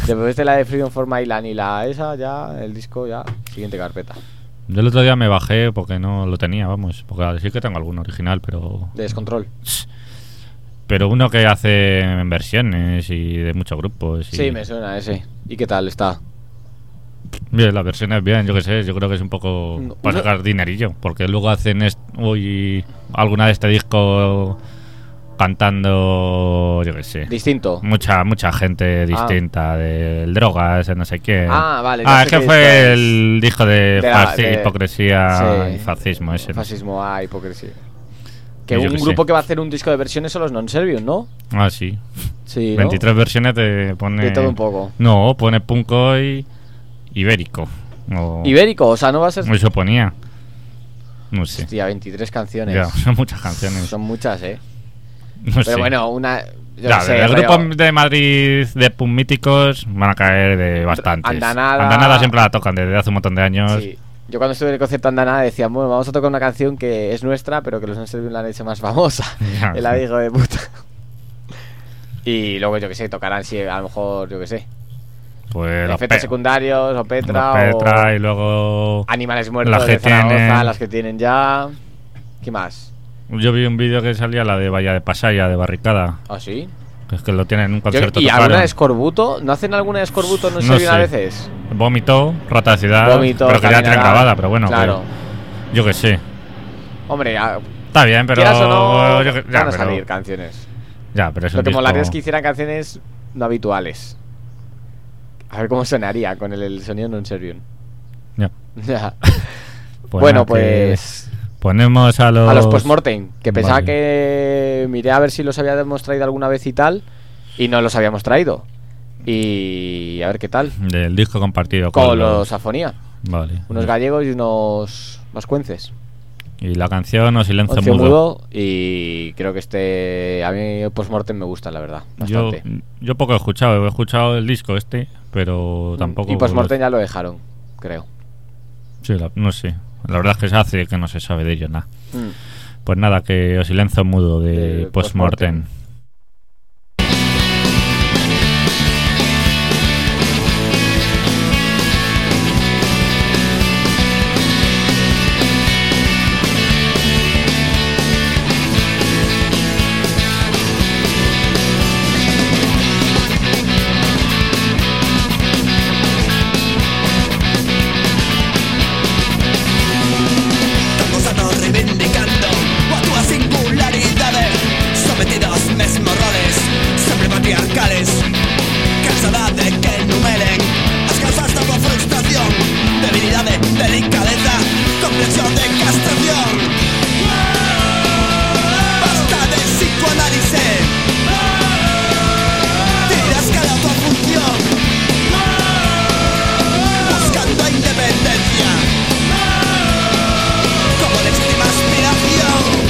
Después de la de Freedom for Myland y la esa, ya el disco, ya siguiente carpeta. Yo el otro día me bajé porque no lo tenía, vamos. Porque sí que tengo alguno original, pero... De Descontrol. Pero uno que hace versiones y de muchos grupos. Sí, me suena ese. ¿Y qué tal está? Bien, las versiones bien, yo qué sé. Yo creo que es un poco para sacar dinerillo. Porque luego hacen hoy alguna de este disco cantando, yo qué sé. Distinto. Mucha gente distinta. Del Drogas, no sé qué. Vale. No es que fue el disco de hipocresía y fascismo ese. Fascismo a hipocresía. Que un grupo que va a hacer un disco de versiones son los Non-Servium, ¿no? Ah, sí. Sí, ¿no? 23 versiones te pone... De todo un poco. No, pone punko y ibérico. ¿Ibérico? O sea, no va a ser... Eso ponía. No sé. Hostia, 23 canciones. Ya, son muchas canciones. Son muchas, No Pero sé. bueno, una... Ya, sé, el grupo de Madrid de punk míticos van a caer de bastantes. Andanada siempre la tocan desde hace un montón de años. Sí. Yo cuando estuve en el concierto Andanada decía, bueno, vamos a tocar una canción que es nuestra, pero que los Non-Servium la han hecho más famosa. Ya, el hijo de puta. Y luego, yo que sé, tocarán, sí, a lo mejor, yo que sé, Pues efectos secundarios, o Petra, o y luego Animales Muertos las de que Zaragoza, tienen... las que tienen ya. ¿Qué más? Yo vi un vídeo que salía la de Bahía de Pasaya, de Barricada. ¿Ah, sí? Que es que lo tienen en un concierto. ¿Y alguna de Escorbuto? ¿No hacen alguna de Escorbuto? No sé bien a veces. Vómito, Rata de Ciudad. Vómito, pero que ya tienen grabada, pero bueno. Claro. Yo que sé. Hombre, ya. Está bien, pero. O no, ya, van a salir canciones. Ya, pero es Lo un que disco... molaría es que hicieran canciones no habituales. A ver cómo sonaría con el sonido Non-Servium. Ya. Ya. Pues Bueno, nada, pues. Ponemos a los Postmortem. Que pensaba Vale. que miré a ver si los habíamos traído alguna vez y tal. Y no los habíamos traído. Y a ver qué tal. del disco compartido Con los Afonía. Vale. Unos gallegos y unos vascuences. Y la canción O Silencio Oncio Mudo. mudo. Y creo que a mí Postmortem me gusta, la verdad. Bastante. Yo poco he escuchado el disco pero tampoco. Y Postmortem ya lo dejaron, creo. Sí, no sé. La verdad es que se hace que no se sabe de ello nada. Pues nada, que O Silencio Mudo de Postmortem. Tantos anos reivindicando a túas singularidades, sometidos mesmos roles sempre patriarcales. Cansada de que enumeren as causas da tua frustración, debilidade, delicadeza, complexión de castración. Basta de psicoanálisis, tiras cara a tua función, buscando a independencia como legítima aspiración.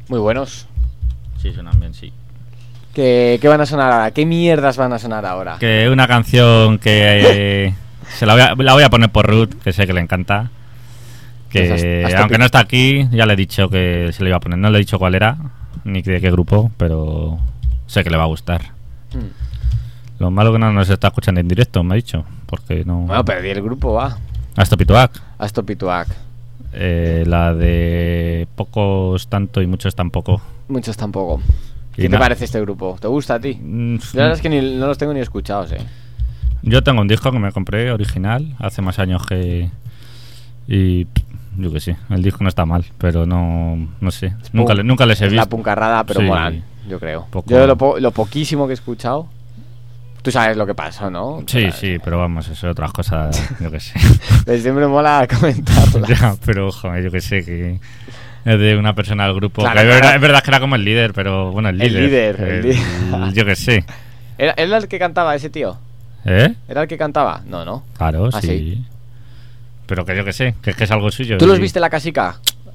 Muy buenos. Sí, suenan bien, sí. ¿Qué van a sonar ahora? ¿Qué mierdas van a sonar ahora? Que una canción que la voy a poner por Ruth, que sé que le encanta. Que aunque no está aquí, ya le he dicho que se le iba a poner. No le he dicho cuál era, ni de qué grupo, pero sé que le va a gustar. Lo malo que no nos está escuchando en directo, me ha dicho. Porque no. Bueno, perdí el grupo, va. Astopituac. Astopituac. La de pocos tanto y muchos tampoco. Muchos tampoco. ¿Qué te parece este grupo? ¿Te gusta a ti? La verdad es que no los tengo ni escuchados, Yo tengo un disco que me compré original hace más años que. Y yo que sí, el disco no está mal, pero no sé. Nunca les he visto. Es la puncarrada, pero sí, molan, yo creo. Poco. Yo lo poquísimo que he escuchado. Tú sabes lo que pasó, ¿no? Sí, pero vamos, eso es otras cosas, yo que sé. Siempre mola comentarlas. Ya, pero joder, yo que sé, que es de una persona del grupo. Claro, es verdad que era como el líder, pero bueno, el líder. Yo que sé. ¿Era el que cantaba ese tío? ¿Eh? ¿Era el que cantaba? No. Claro, ¿Ah, sí. Pero que yo que sé, que es algo suyo. ¿Tú los viste en la casica?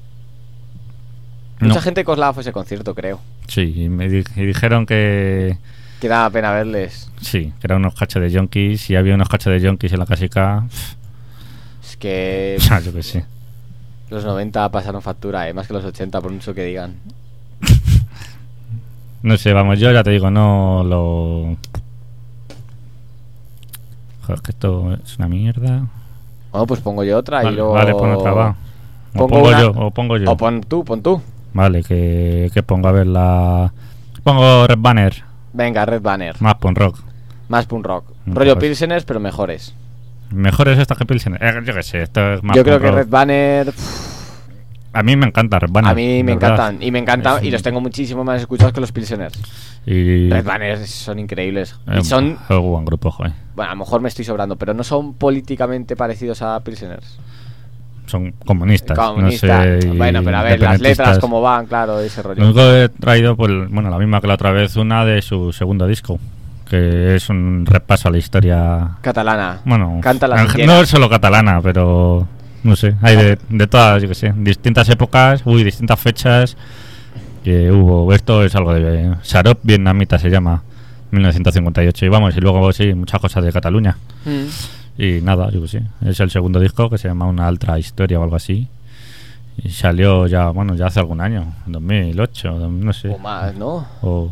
No. Mucha gente coslaba fue ese concierto, creo. Sí, y dijeron que daba pena verles. Sí, que eran unos cachos de yonkis. Y había unos cachos de yonkis en la casica. Es que yo que sé. Los 90 pasaron factura, más que los 80, por mucho que digan. No sé, vamos, yo ya te digo, no lo... Joder, que esto es una mierda. Bueno, pues pongo yo otra, vale, y luego... Vale, pon otra, va. O pongo yo. O pon tú. Vale, que pongo, a ver, la... Pongo Red Banner. Venga, Red Banner. Más punk rock. Rollo Pilseners, pero mejores. ¿Mejores estas que Pilseners? Yo qué sé, esto es más yo creo que rock. Red Banner... A mí me encanta Red Banner. A mí me encantan. Y me encantan. Y los tengo muchísimo más escuchados que los Pilseners. Y... Red Banner son increíbles. Y son... Es un buen grupo, joder. Bueno, a lo mejor me estoy sobrando, pero no son políticamente parecidos a Pilseners. Son comunistas. No sé, bueno, pero a ver, las letras cómo van, claro, ese rollo. Lo único que he traído, pues, bueno, la misma que la otra vez, una de su segundo disco, que es un repaso a la historia catalana. Bueno, no es solo catalana, pero no sé, hay de todas, yo que sé, distintas épocas, distintas fechas que hubo. Esto es algo de Sarop Vietnamita, se llama, 1958, y vamos, y luego sí, muchas cosas de Cataluña. Y nada, yo que sé, es el segundo disco, que se llama Una Altra Historia o algo así. Y salió ya, bueno, ya hace algún año, 2008, no sé. O más, ¿no? O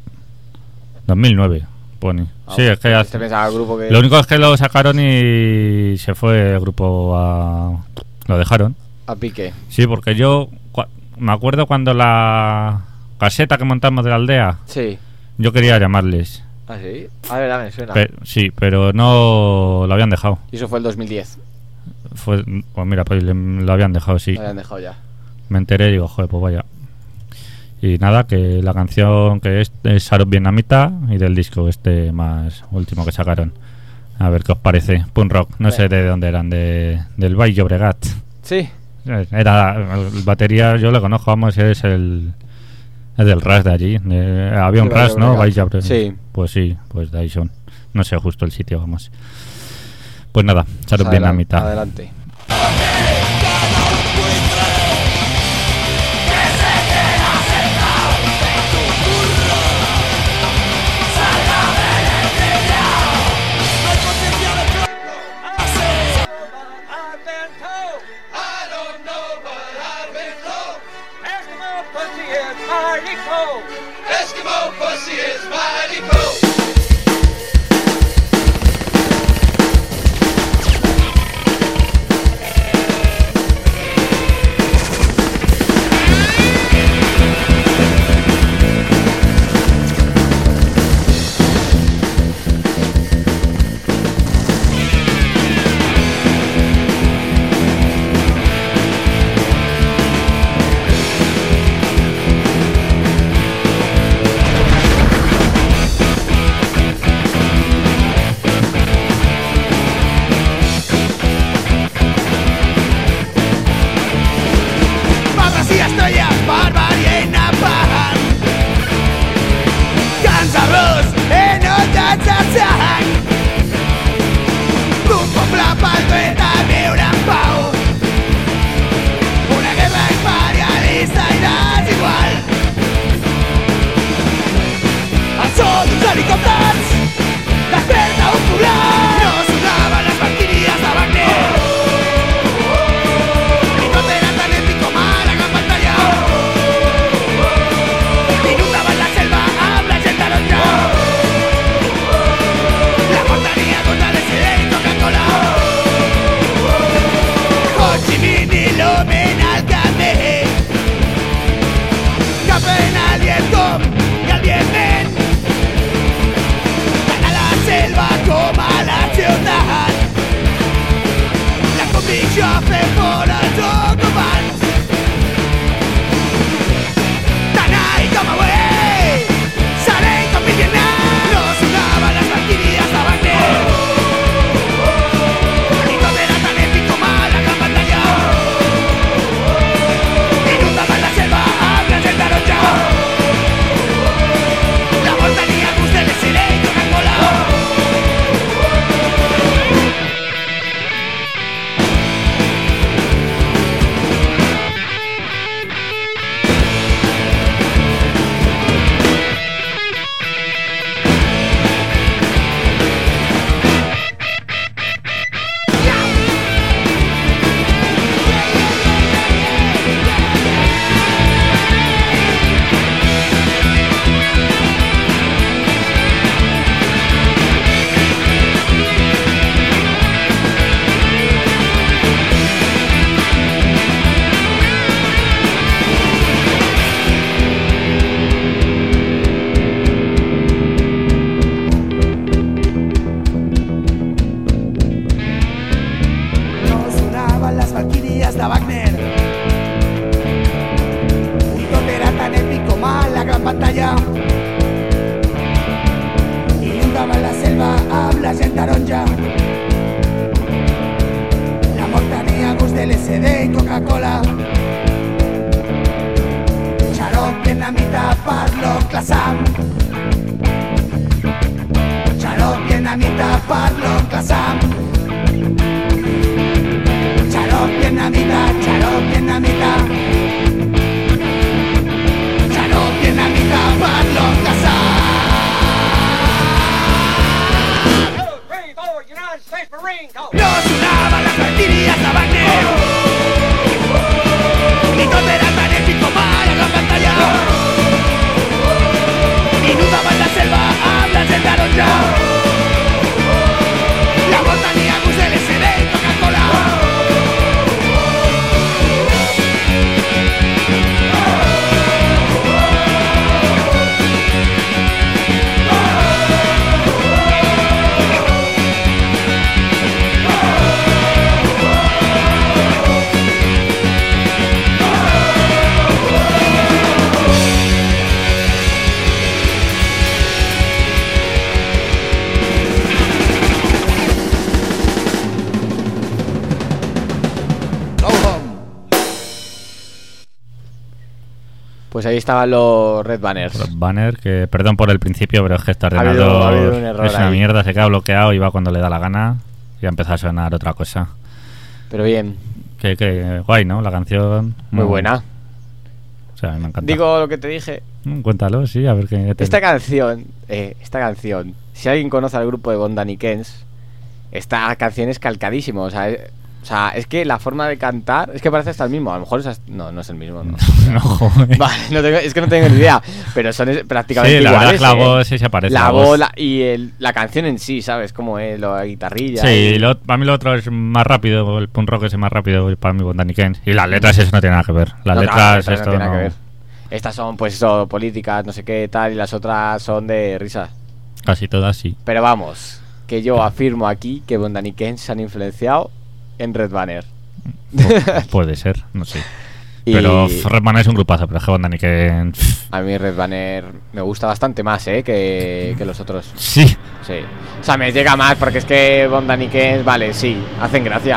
2009, pone. Sí, es que grupo que... Lo único es que lo sacaron y se fue el grupo a... Lo dejaron. A pique. Sí, porque yo me acuerdo cuando la caseta que montamos de la aldea. Sí. Yo quería llamarles. ¿Ah, sí? A ver, me suena. Sí, pero no lo habían dejado. ¿Y eso fue el 2010? Pues mira, pues lo habían dejado, sí. Lo habían dejado ya. Me enteré y digo, joder, pues vaya. Y nada, que la canción que es Sarop Vietnamita y del disco este más último que sacaron. A ver qué os parece. Punk rock, no sé de dónde eran, del Baix Llobregat. Sí. Era el batería, yo lo conozco, vamos, es del RAS de allí. Había un RAS, ¿no? Baix Llobregat. Sí. Pues sí, pues de ahí son. No sé justo el sitio, vamos. Pues nada, Sarop Vietnamita. Adelante. Eskimo pussy is mighty cold. pantalla. Inundaba la selva, hablas en taronja. La mort tenia gust de LSD i Coca-Cola. Xarop vietnamita parlo classam. Xarop vietnamita parlo classam. Xarop vietnamita, xarop vietnamita. Xarop vietnamita parlo classam. No sonaven les artilleries de Wagner ni tot era tan èpic com ara en la pantalla. Inundaven la selva amb la gent taronja. La mort tenia gust de LSD i Coca-Cola. Pues ahí estaban los Red Banners. Red Banner, que perdón por el principio, pero es que este ordenador ha habido un error es una ahí. mierda, se queda bloqueado y va cuando le da la gana y ha empezado a sonar otra cosa. Pero bien, Que guay, ¿no? La canción. muy buena. O sea, me encanta. Digo lo que te dije. Cuéntalo, sí, a ver qué te... Esta canción, si alguien conoce al grupo de Bondan Kens, esta canción es calcadísimo. O sea, es que la forma de cantar es que parece hasta el mismo. A lo mejor no es el mismo. No, No, joder. Vale, es que no tengo ni idea. Pero son prácticamente Sí, la verdad iguales. es que la voz sí se parece. La voz y la canción en sí, ¿sabes? Como es la guitarrilla. Sí, para mí lo otro es más rápido, el punk rock es más rápido para mí Bondan Kens. Y las letras eso no tiene nada que ver. Las No, letras claro, esto no tiene nada no... que ver. Estas son, pues eso, políticas, no sé qué tal, y las otras son de risa. Casi todas sí. Pero vamos, que yo afirmo aquí que Bondan Kens se han influenciado en Red Banner. Puede ser, no sé. Y Pero Red Banner es un grupazo, pero es que Bondan Kens... a mí Red Banner me gusta bastante más, que los otros. Sí. Sí. O sea, me llega más porque es que Bondan Kens, vale, sí, hacen gracia.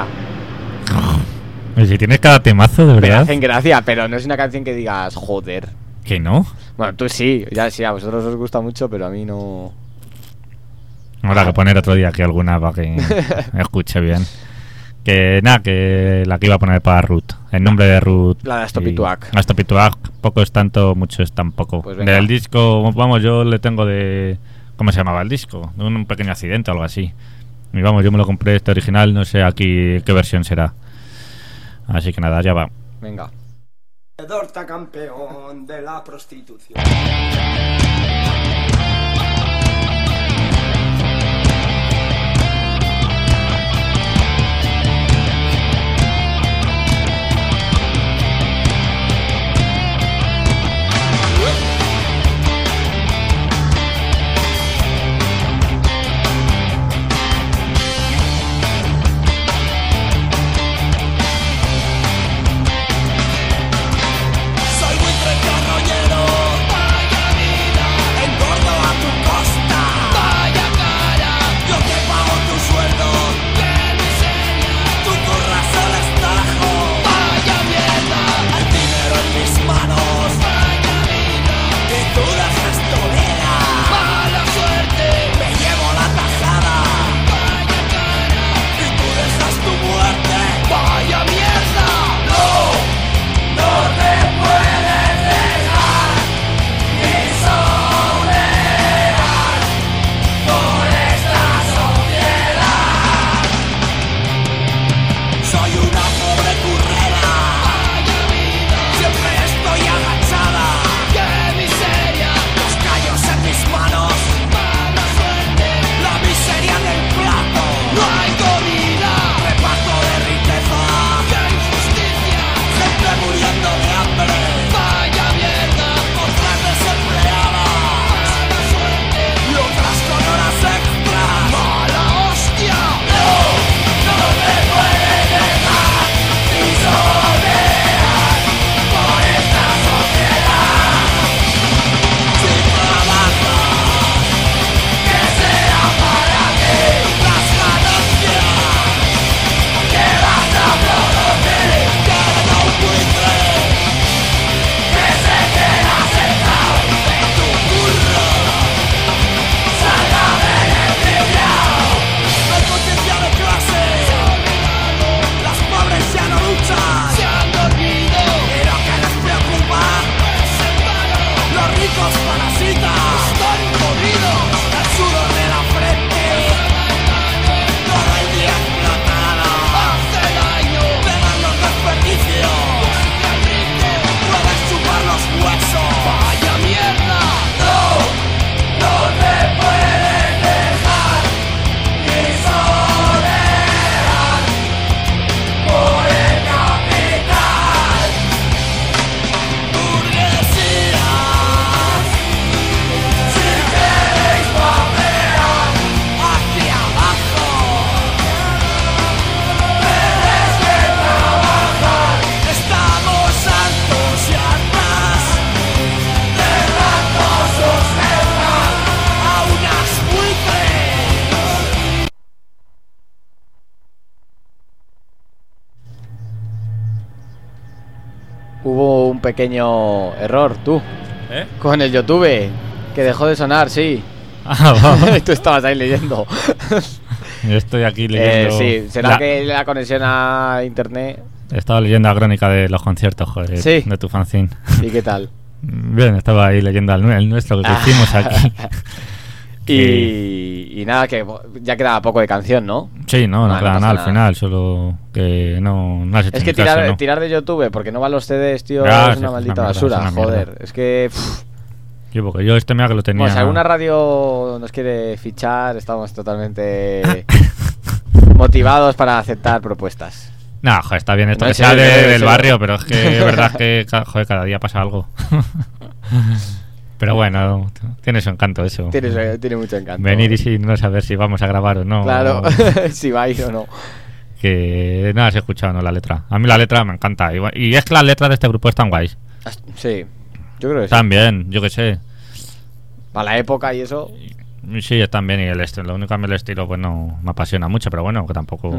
Y si tienes cada temazo, de Pero verdad. hacen gracia, pero no es una canción que digas, joder. Que no. Bueno, tú sí, ya sí, a vosotros os gusta mucho, pero a mí no. Habrá que poner otro día aquí alguna para que escuche bien. Que nada, que la que iba a poner para Ruth. El nombre de Ruth. La de Astopituac. Astopituac, poco es tanto, mucho es tan poco. Pues venga. Del disco, vamos, yo le tengo de... ¿Cómo se llamaba el disco? De un pequeño accidente o algo así. Y vamos, yo me lo compré este original, no sé aquí qué versión será. Así que nada, ya va. Venga. Dorta campeón de la prostitución. Soy muy trencharroñero, vaya vida. estos parasitas están jodidos. El sudor de la frente, todo el día explotado, hace daño, pegan los desperdicios. Puedes chupar los huesos. Vaya mierda. No te puedes dejar ni soledad por el capital. Burguesías, si queréis papear hacia abajo, tenéis que trabajar. Estamos hartos y hartas de ratos os dejan a unas buitres. Hubo un pequeño error, tú, ¿Eh? con el YouTube, que dejó de sonar, sí. Ah, vamos. Tú estabas ahí leyendo. Yo estoy aquí leyendo. Sí, será que la conexión a internet. He estado leyendo la crónica de los conciertos, joder, Sí. de tu fanzine. ¿Y qué tal? Bien, estaba ahí leyendo el nuestro que hicimos aquí. Y nada, que ya quedaba poco de canción, ¿no? Sí, no Vale, queda no pasa nada al nada. final, solo que no has hecho Es que ni caso, ¿no? tirar de YouTube porque no van los CDs, tío, Ya, es sí, una es maldita una mierda, basura, es una joder. mierda. Es que... Sí, porque yo mira que lo tenía. Pues si alguna radio nos quiere fichar, estamos totalmente motivados para aceptar propuestas. No, joder, está bien esto No, que en serio, sale en del serio. barrio, pero es que es verdad que joder, cada día pasa algo. Pero bueno, tiene su encanto eso. Tiene mucho encanto. Venir y sin no saber si vamos a grabar o no. Claro, si va a ir o no. Que no has escuchado, ¿no? La letra. A mí la letra me encanta. Y es que las letras de este grupo están guays. Sí, yo creo que sí. Están bien, yo qué sé. Para la época y eso. Sí, están bien. Y el estilo, lo único que a mí el estilo pues no me apasiona mucho, pero bueno, que tampoco.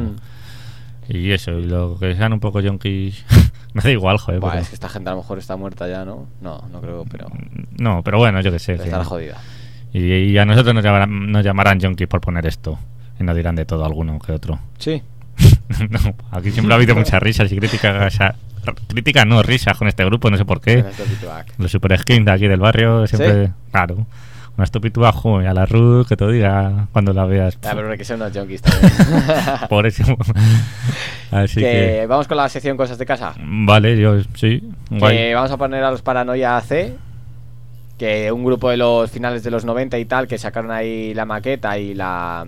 Y eso, y lo que sean un poco yonkis. Me da igual, joder. Buah, pero- es que esta gente a lo mejor está muerta ya, ¿no? No creo, pero No, pero bueno, yo qué sé. estará jodida. Y a nosotros nos llamarán yonkis por poner esto. Y nos dirán de todo alguno que otro. Sí. No, aquí siempre ha habido muchas risas y críticas. Críticas, no risas con este grupo, no sé por qué. Los super skins de aquí del barrio, siempre. ¿Sí? Claro. Una estupidez, joder, a la Ruth, que te diga cuando la veas. Ah, pero hay que ser unos junkies también. Por eso. Así que. Vamos con la sección Cosas de Casa. Vale, yo sí. Guay. Que vamos a poner a los Paranoia AC, que un grupo de los finales de los 90 y tal, que sacaron ahí la maqueta y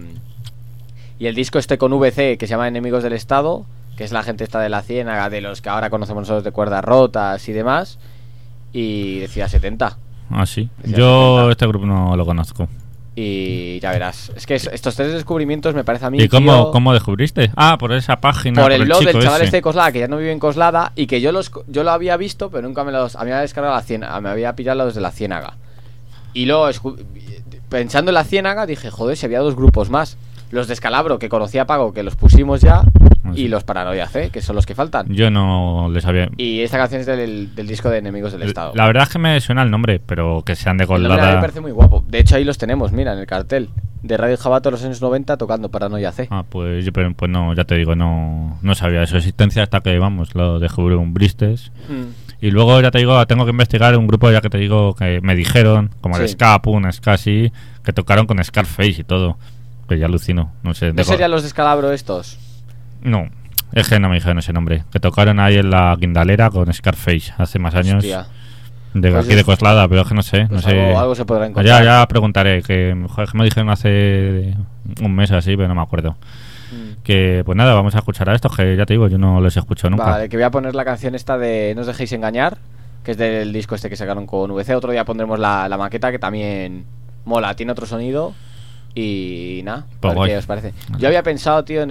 el disco este con VC, que se llama Enemigos del Estado, que es la gente esta de la Ciénaga, de los que ahora conocemos nosotros de Cuerdas Rotas y demás, y decía 70. Ah, sí. Decía Yo 70. este grupo no lo conozco. Y ya verás. Es que estos tres descubrimientos me parece a mí. ¿Y tío, cómo descubriste? Ah, por esa página. por el blog chico del chaval ese. este de Coslada, que ya no vive en Coslada, y que yo lo había visto, pero nunca me había descargado la Ciénaga, me había pillado los de la Ciénaga. Y luego, pensando en la Ciénaga, dije, joder, si había dos grupos más. Los de Escalabro, que conocía a Pago, que los pusimos ya, sí. y los Paranoia C, que son los que faltan. Yo no les había. Y esta canción es del disco de Enemigos del Estado. La verdad es que me suena el nombre, pero que sean de El nombre a mí me Coslada. parece muy guapo. De hecho, ahí los tenemos, mira, en el cartel. De Radio Jabato de los años 90 tocando Paranoia C. Ah, pues no, ya te digo, no sabía de su existencia hasta que, vamos, lo descubrí un Bristes. Y luego, ya te digo, tengo que investigar un grupo, ya que te digo, que me dijeron, como el Sí. Ska Pun, Ska así, que tocaron con Scarface y todo. Que ya alucino, no sé. ¿No serían los de Escalabro estos? No, es que no me dijeron ese nombre. Que tocaron ahí en la Guindalera con Scarface hace más años. Hostia. De Pues aquí de Coslada, pero es que no sé. Pues no sé. algo se podrá encontrar. Ya preguntaré, que joder, que me dijeron hace un mes así, pero no me acuerdo. Que pues nada, vamos a escuchar a estos, que ya te digo, yo no los he escuchado nunca. Vale, que voy a poner la canción esta de No os dejéis engañar, que es del disco este que sacaron con VC. Otro día pondremos la maqueta, que también mola, tiene otro sonido. Y nada, a Pues ver guay. qué os parece. Yo había pensado, tío,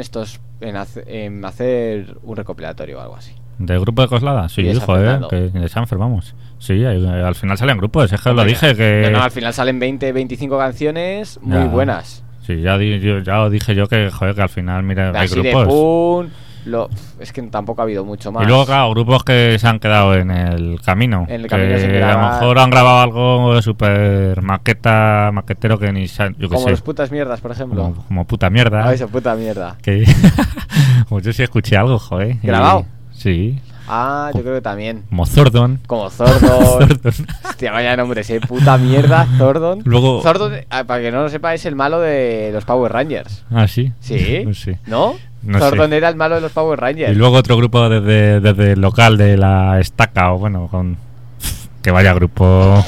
en hacer un recopilatorio o algo así. ¿Del grupo de Coslada? Sí, Y de San joder, Fernando. que de Sanfer, vamos. Sí, al final salen grupos, es que Hombre, lo dije, que... No, al final salen 20, 25 canciones muy Ya. buenas. Sí, ya dije yo que, joder, que al final, mira, hay Así de grupos. Pun, es que tampoco ha habido mucho más. Y luego, claro, grupos que se han quedado en el camino. En el camino sin que a grabar. lo mejor han grabado algo súper maquetero que ni yo qué Como sé. los putas mierdas, por ejemplo. Como puta mierda. Ah, esa puta mierda. Que pues yo sí escuché algo, joder. ¿Grabado? Sí. Ah, yo creo que también. Como Zordon. Como Zordon. Hostia, vaya nombres, puta mierda, Zordon. Luego... Zordon, para que no lo sepa, es el malo de los Power Rangers. Ah, ¿sí? ¿Sí? Pues sí. ¿No? No Zordon sé. era el malo de los Power Rangers. Y luego otro grupo desde el local de la estaca, o bueno, con... Que vaya grupo...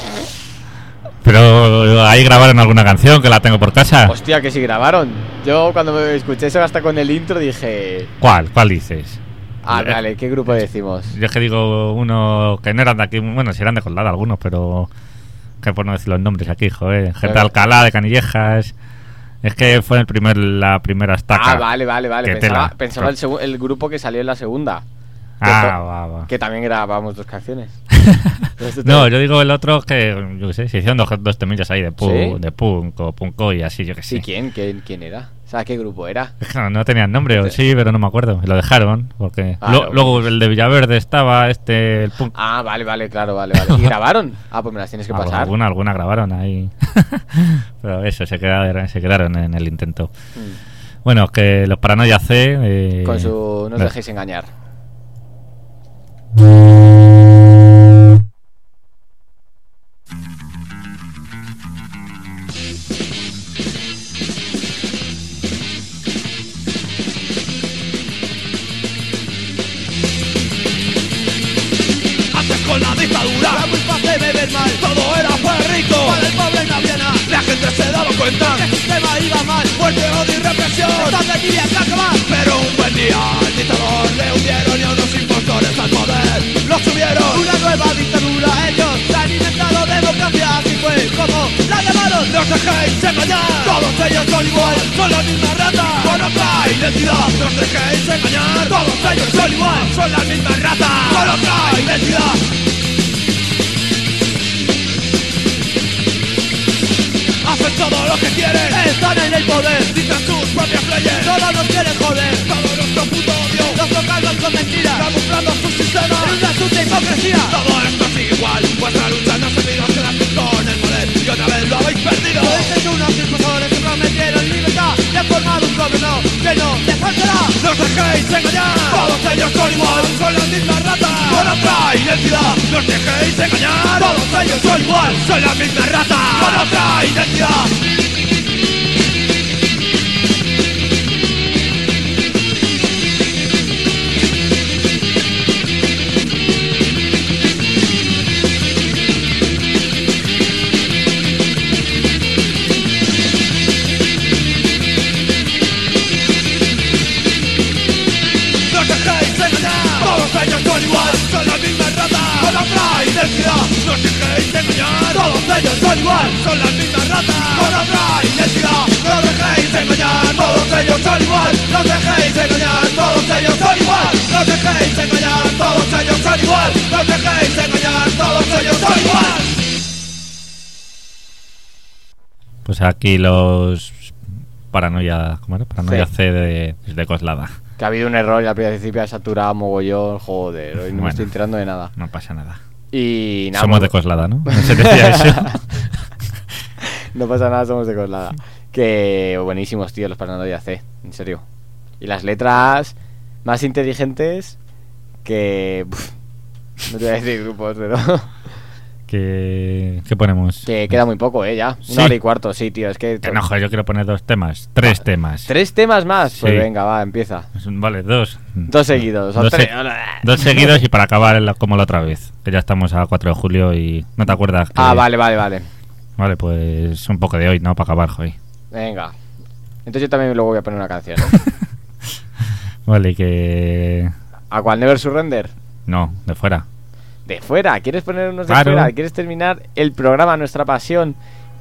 Pero ahí grabaron alguna canción que la tengo por casa. Hostia, que sí grabaron. Yo cuando me escuché eso hasta con el intro dije... ¿Cuál dices? Ah, vale, ¿qué grupo decimos? Yo es que digo uno que no eran de aquí, bueno, si eran de Coslada algunos, pero que por no decir los nombres aquí, joder, gente de Alcalá, de Canillejas. Es que fue la primera estaca. Ah, vale. Que Pensaba el grupo que salió en la segunda. Va. Que también grabábamos 2 canciones. No, yo digo el otro que, yo qué sé, se hicieron dos temillas ahí de ¿Sí? de punk o punko y así, yo qué sé. ¿Sí? ¿Quién era? O sea, ¿qué grupo era? Es que no tenían nombre, o sí, pero no me acuerdo. Y lo dejaron, porque Claro. luego el de Villaverde estaba el punk. Ah, vale, claro, vale. ¿Y grabaron? Ah, pues me las tienes que pasar. Alguna grabaron ahí. Pero eso, se quedaron en el intento. Bueno, que los Paranoia C... Con su No os dejéis engañar. Antes con la dictadura era muy fácil beber mal, todo era perrito. Para el pobre no había nada, la gente se daba cuenta que el sistema iba mal. Muerte, odio y represión, esta sequía que acabar. Pero un buen día al dictador le hundieron y a unos impostores al poder los subieron. Una nueva dictadura, ellos se han inventado democracia, así fue como la llamaron. No os dejéis engañar, todos ellos son igual, son la misma rata, con otra identidad. No os dejéis engañar, todos ellos son igual, son la misma rata, con otra identidad. Hacen todo lo que quieren, están en el poder, dictan sus propias leyes, todos nos quieren joder, todo nuestro puto odio, nos lo cargan con mentiras, camuflando su sistema en una sucia hipocresía. Todo esto sigue igual, vuestra lucha no ha servido, quedaste con el poder y otra vez lo habéis perdido. Dicen unos impulsores que prometieron libertad y han formado un gobierno lleno de falsedad. No os dejéis engañar, todos ellos son igual, son las mismas ratas, con otra identidad. No os dejéis engañar, todos ellos son igual, son las mismas ratas, con otra identidad. Todos ellos son igual, son la misma rata, con otra identidad. No os dejéis engañar, todos ellos son igual, son la misma rata, con otra identidad. No os dejéis engañar, todos ellos son igual, no os dejéis engañar, todos ellos son igual, no os dejéis engañar, todos ellos son igual, no os dejéis engañar, todos ellos son igual. Pues aquí los Paranoia, ¿cómo era? Paranoia Sí. C de Coslada. Que ha habido un error y al principio ha saturado mogollón, joder, hoy no me Bueno. estoy enterando de nada. No pasa nada. Y nada, Somos de Coslada, ¿no? ¿No se decía eso? No pasa nada, somos de Coslada. Que buenísimos, tío, los Paranoia C, en serio. Y las letras más inteligentes que... no te voy a decir grupos, pero... ¿Qué ponemos? que queda muy poco, ya. ¿Sí? 1 hora y cuarto, sí, tío, es que... Que no, joder, yo quiero poner 2 temas. 3 temas. 3 temas más. Pues Sí. venga, va, empieza. Vale, 2. 2 seguidos, o 3. 2 seguidos y para acabar como la otra vez. Que ya estamos a 4 de julio y no te acuerdas que... Ah, vale. Vale, pues un poco de hoy, ¿no? Para acabar, joder. Venga. Entonces yo también luego voy a poner una canción, ¿eh? Vale, y que... ¿A cuál? ¿Never Surrender? No, de fuera. De fuera, ¿quieres poner unos de Claro. fuera? ¿Quieres terminar el programa, nuestra pasión?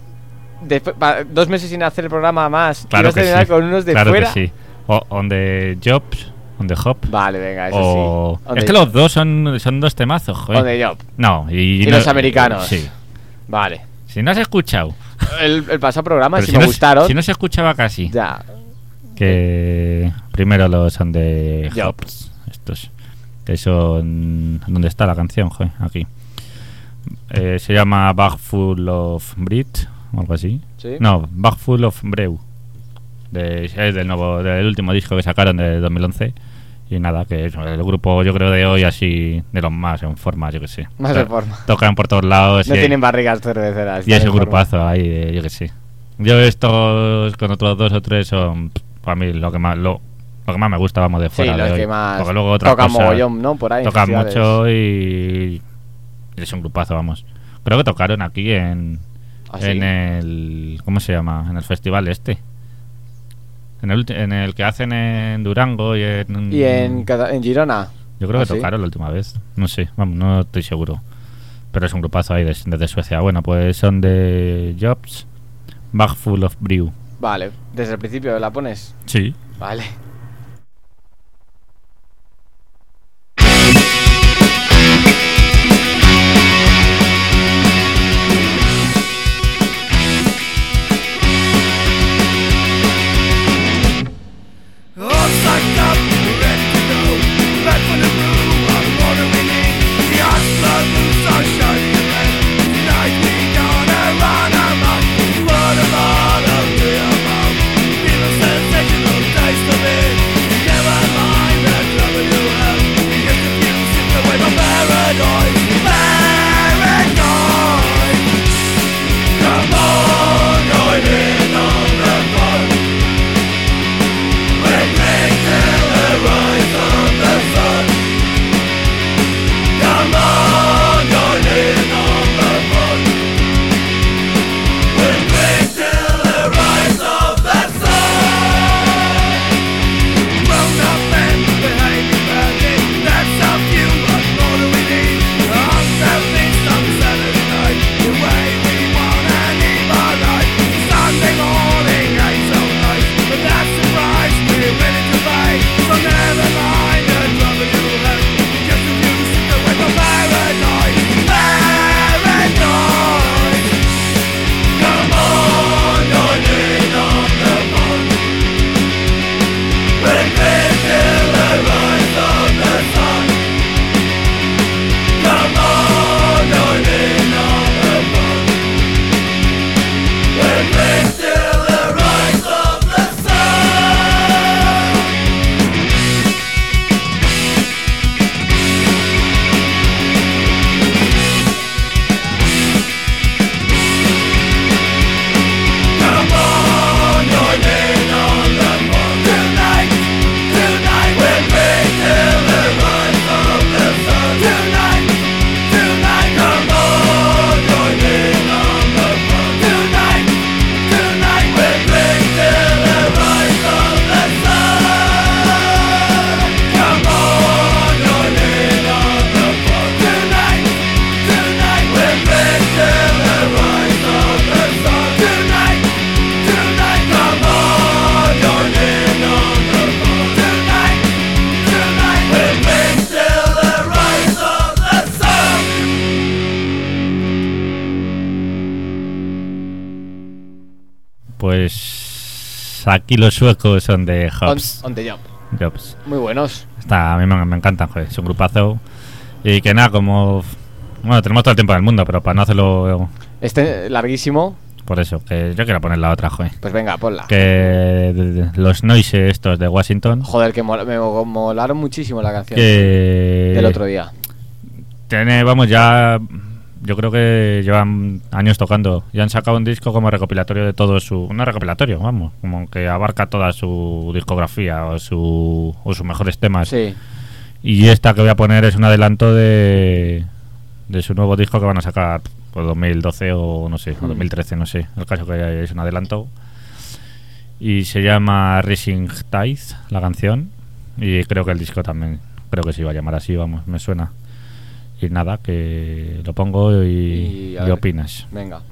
2 meses sin hacer el programa más. Claro ¿Quieres que terminar sí. con unos de claro fuera? que sí. O On the Jobs, On the Hop. Vale, venga, eso O... sí. On Es the- que los dos son 2 temazos, joder. On the Job. No, y Y no- los americanos. Sí. Vale. Si no has escuchado. El pasado programa, Pero si me gustaron. Si no se escuchaba casi. Ya. Que primero los On the Job. Hops. Estos. Que son... ¿Dónde está la canción, joder? Aquí. Se llama Bag Full of Bread o algo así. ¿Sí? No, Bag Full of Brew. Es del último disco que sacaron de 2011. Y nada, que eso, el grupo yo creo de hoy así, de los más en forma, yo que sé. Más en forma. Tocan por todos lados. No tienen barrigas cerveceras. Y es un grupazo ahí, yo que sé. Yo estos con otros 2 o 3 son para mí lo que más me gusta, vamos, de fuera. Sí, de los hoy. que más porque luego otras tocan cosas, mogollón, ¿no? Por ahí. tocan mucho y es un grupazo, vamos. Creo que tocaron aquí en el... ¿Cómo se llama? En el festival este. En el que hacen en Durango y en Girona. Yo creo que tocaron la última vez. No sé, vamos, no estoy seguro. Pero es un grupazo ahí desde Suecia. Bueno, pues son de Jobs, Bag Full of Brew. Vale, desde el principio la pones. Sí. Vale. Pues aquí los suecos son de Jobs. On the Job. Jobs. Muy buenos. A mí me encantan, joder, es un grupazo. Y que nada, como... Bueno, tenemos todo el tiempo del mundo, pero para no hacerlo... Larguísimo. Por eso, que yo quiero poner la otra, joder. Pues venga, ponla. Que los Noise estos de Washington. Joder, que me molaron muchísimo la canción que... del otro día. Vamos, ya... Yo creo que llevan años tocando. Ya han sacado un disco como recopilatorio de todo su... No recopilatorio, vamos. Como que abarca toda su discografía o sus mejores temas. Sí. Y esta que voy a poner es un adelanto de su nuevo disco que van a sacar por 2012 o no sé, o 2013, no sé. El caso que es un adelanto. Y se llama Rising Tide, la canción. Y creo que el disco también, creo que se iba a llamar así, vamos, me suena. Y nada, que lo pongo y opinas. Venga.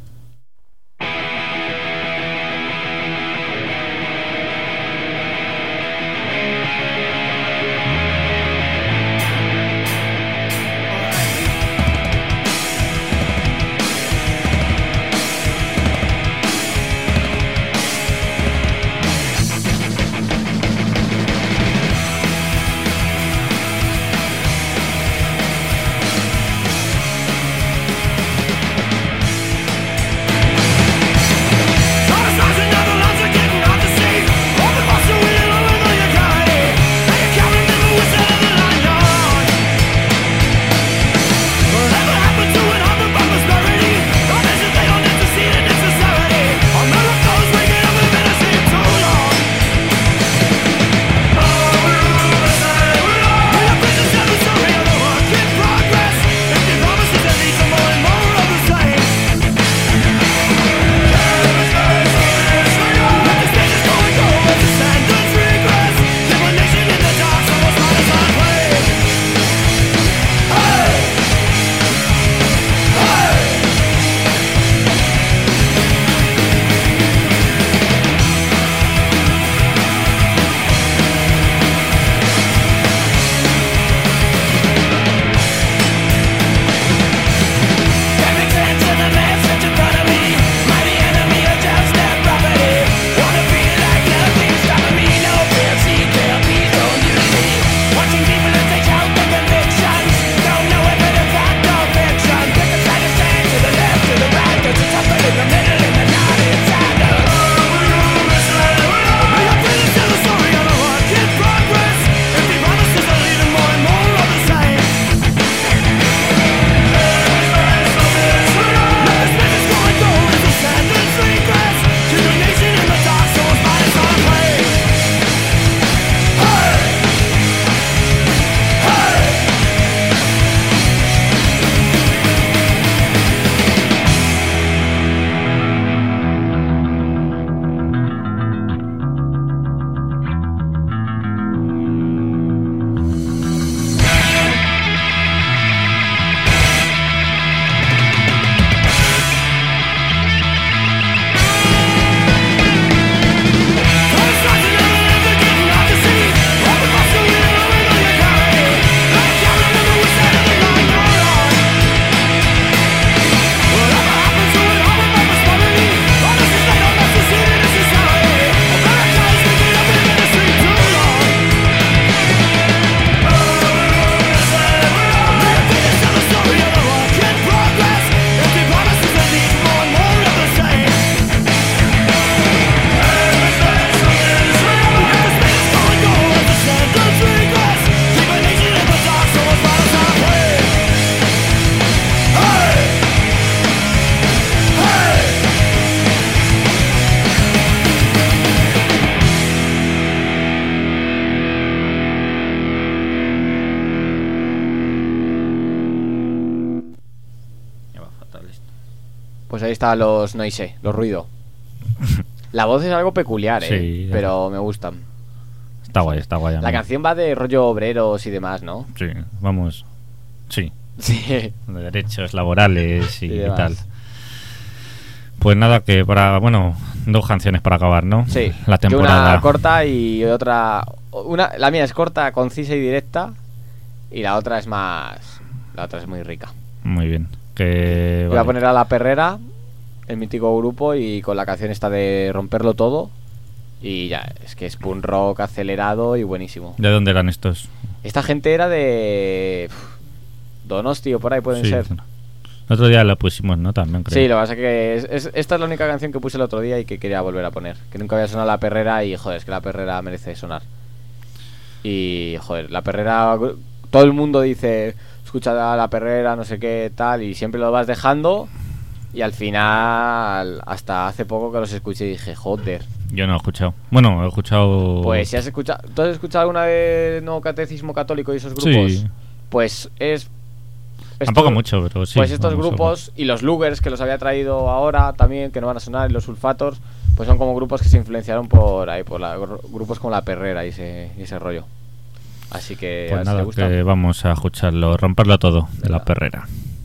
Pues ahí están los noise, los ruidos. La voz es algo peculiar, Sí, pero me gustan. Está guay. La canción va de rollo obreros y demás, ¿no? Sí, vamos. Sí, Sí. de derechos laborales y demás. tal. Pues nada, que bueno, 2 canciones para acabar, ¿no? Sí. La Yo temporada. una corta y otra... La mía es corta, concisa y directa. Y la otra es más... La otra es muy rica. Muy bien. Que Voy a vale. poner a La Perrera, el mítico grupo, y con la canción esta de Romperlo Todo. Y ya, es que es punk rock acelerado y buenísimo. ¿De dónde eran estos? Esta gente era de... Donosti o por ahí pueden Sí, ser. el otro día la pusimos, ¿no? También creo. Sí, lo que pasa es que esta es la única canción que puse el otro día y que quería volver a poner. Que nunca había sonado La Perrera y, joder, es que La Perrera merece sonar. Y, joder, La Perrera... Todo el mundo dice, escucha La Perrera, no sé qué, tal, y siempre lo vas dejando. Y al final, hasta hace poco que los escuché y dije, joder. Yo no he escuchado. Bueno, he escuchado... Pues si has escuchado... ¿Tú has escuchado alguna vez Nuevo Catecismo Católico y esos grupos? Sí. Pues es... Tampoco mucho, pero sí. Pues estos vamos, grupos y los Lugers que los había traído ahora también, que no van a sonar, y los Sulfators, pues son como grupos que se influenciaron por ahí, por grupos como La Perrera y ese rollo. Así que a Pues ver nada, si te gusta. que vamos a escucharlo, romperlo todo de La Venga. Perrera.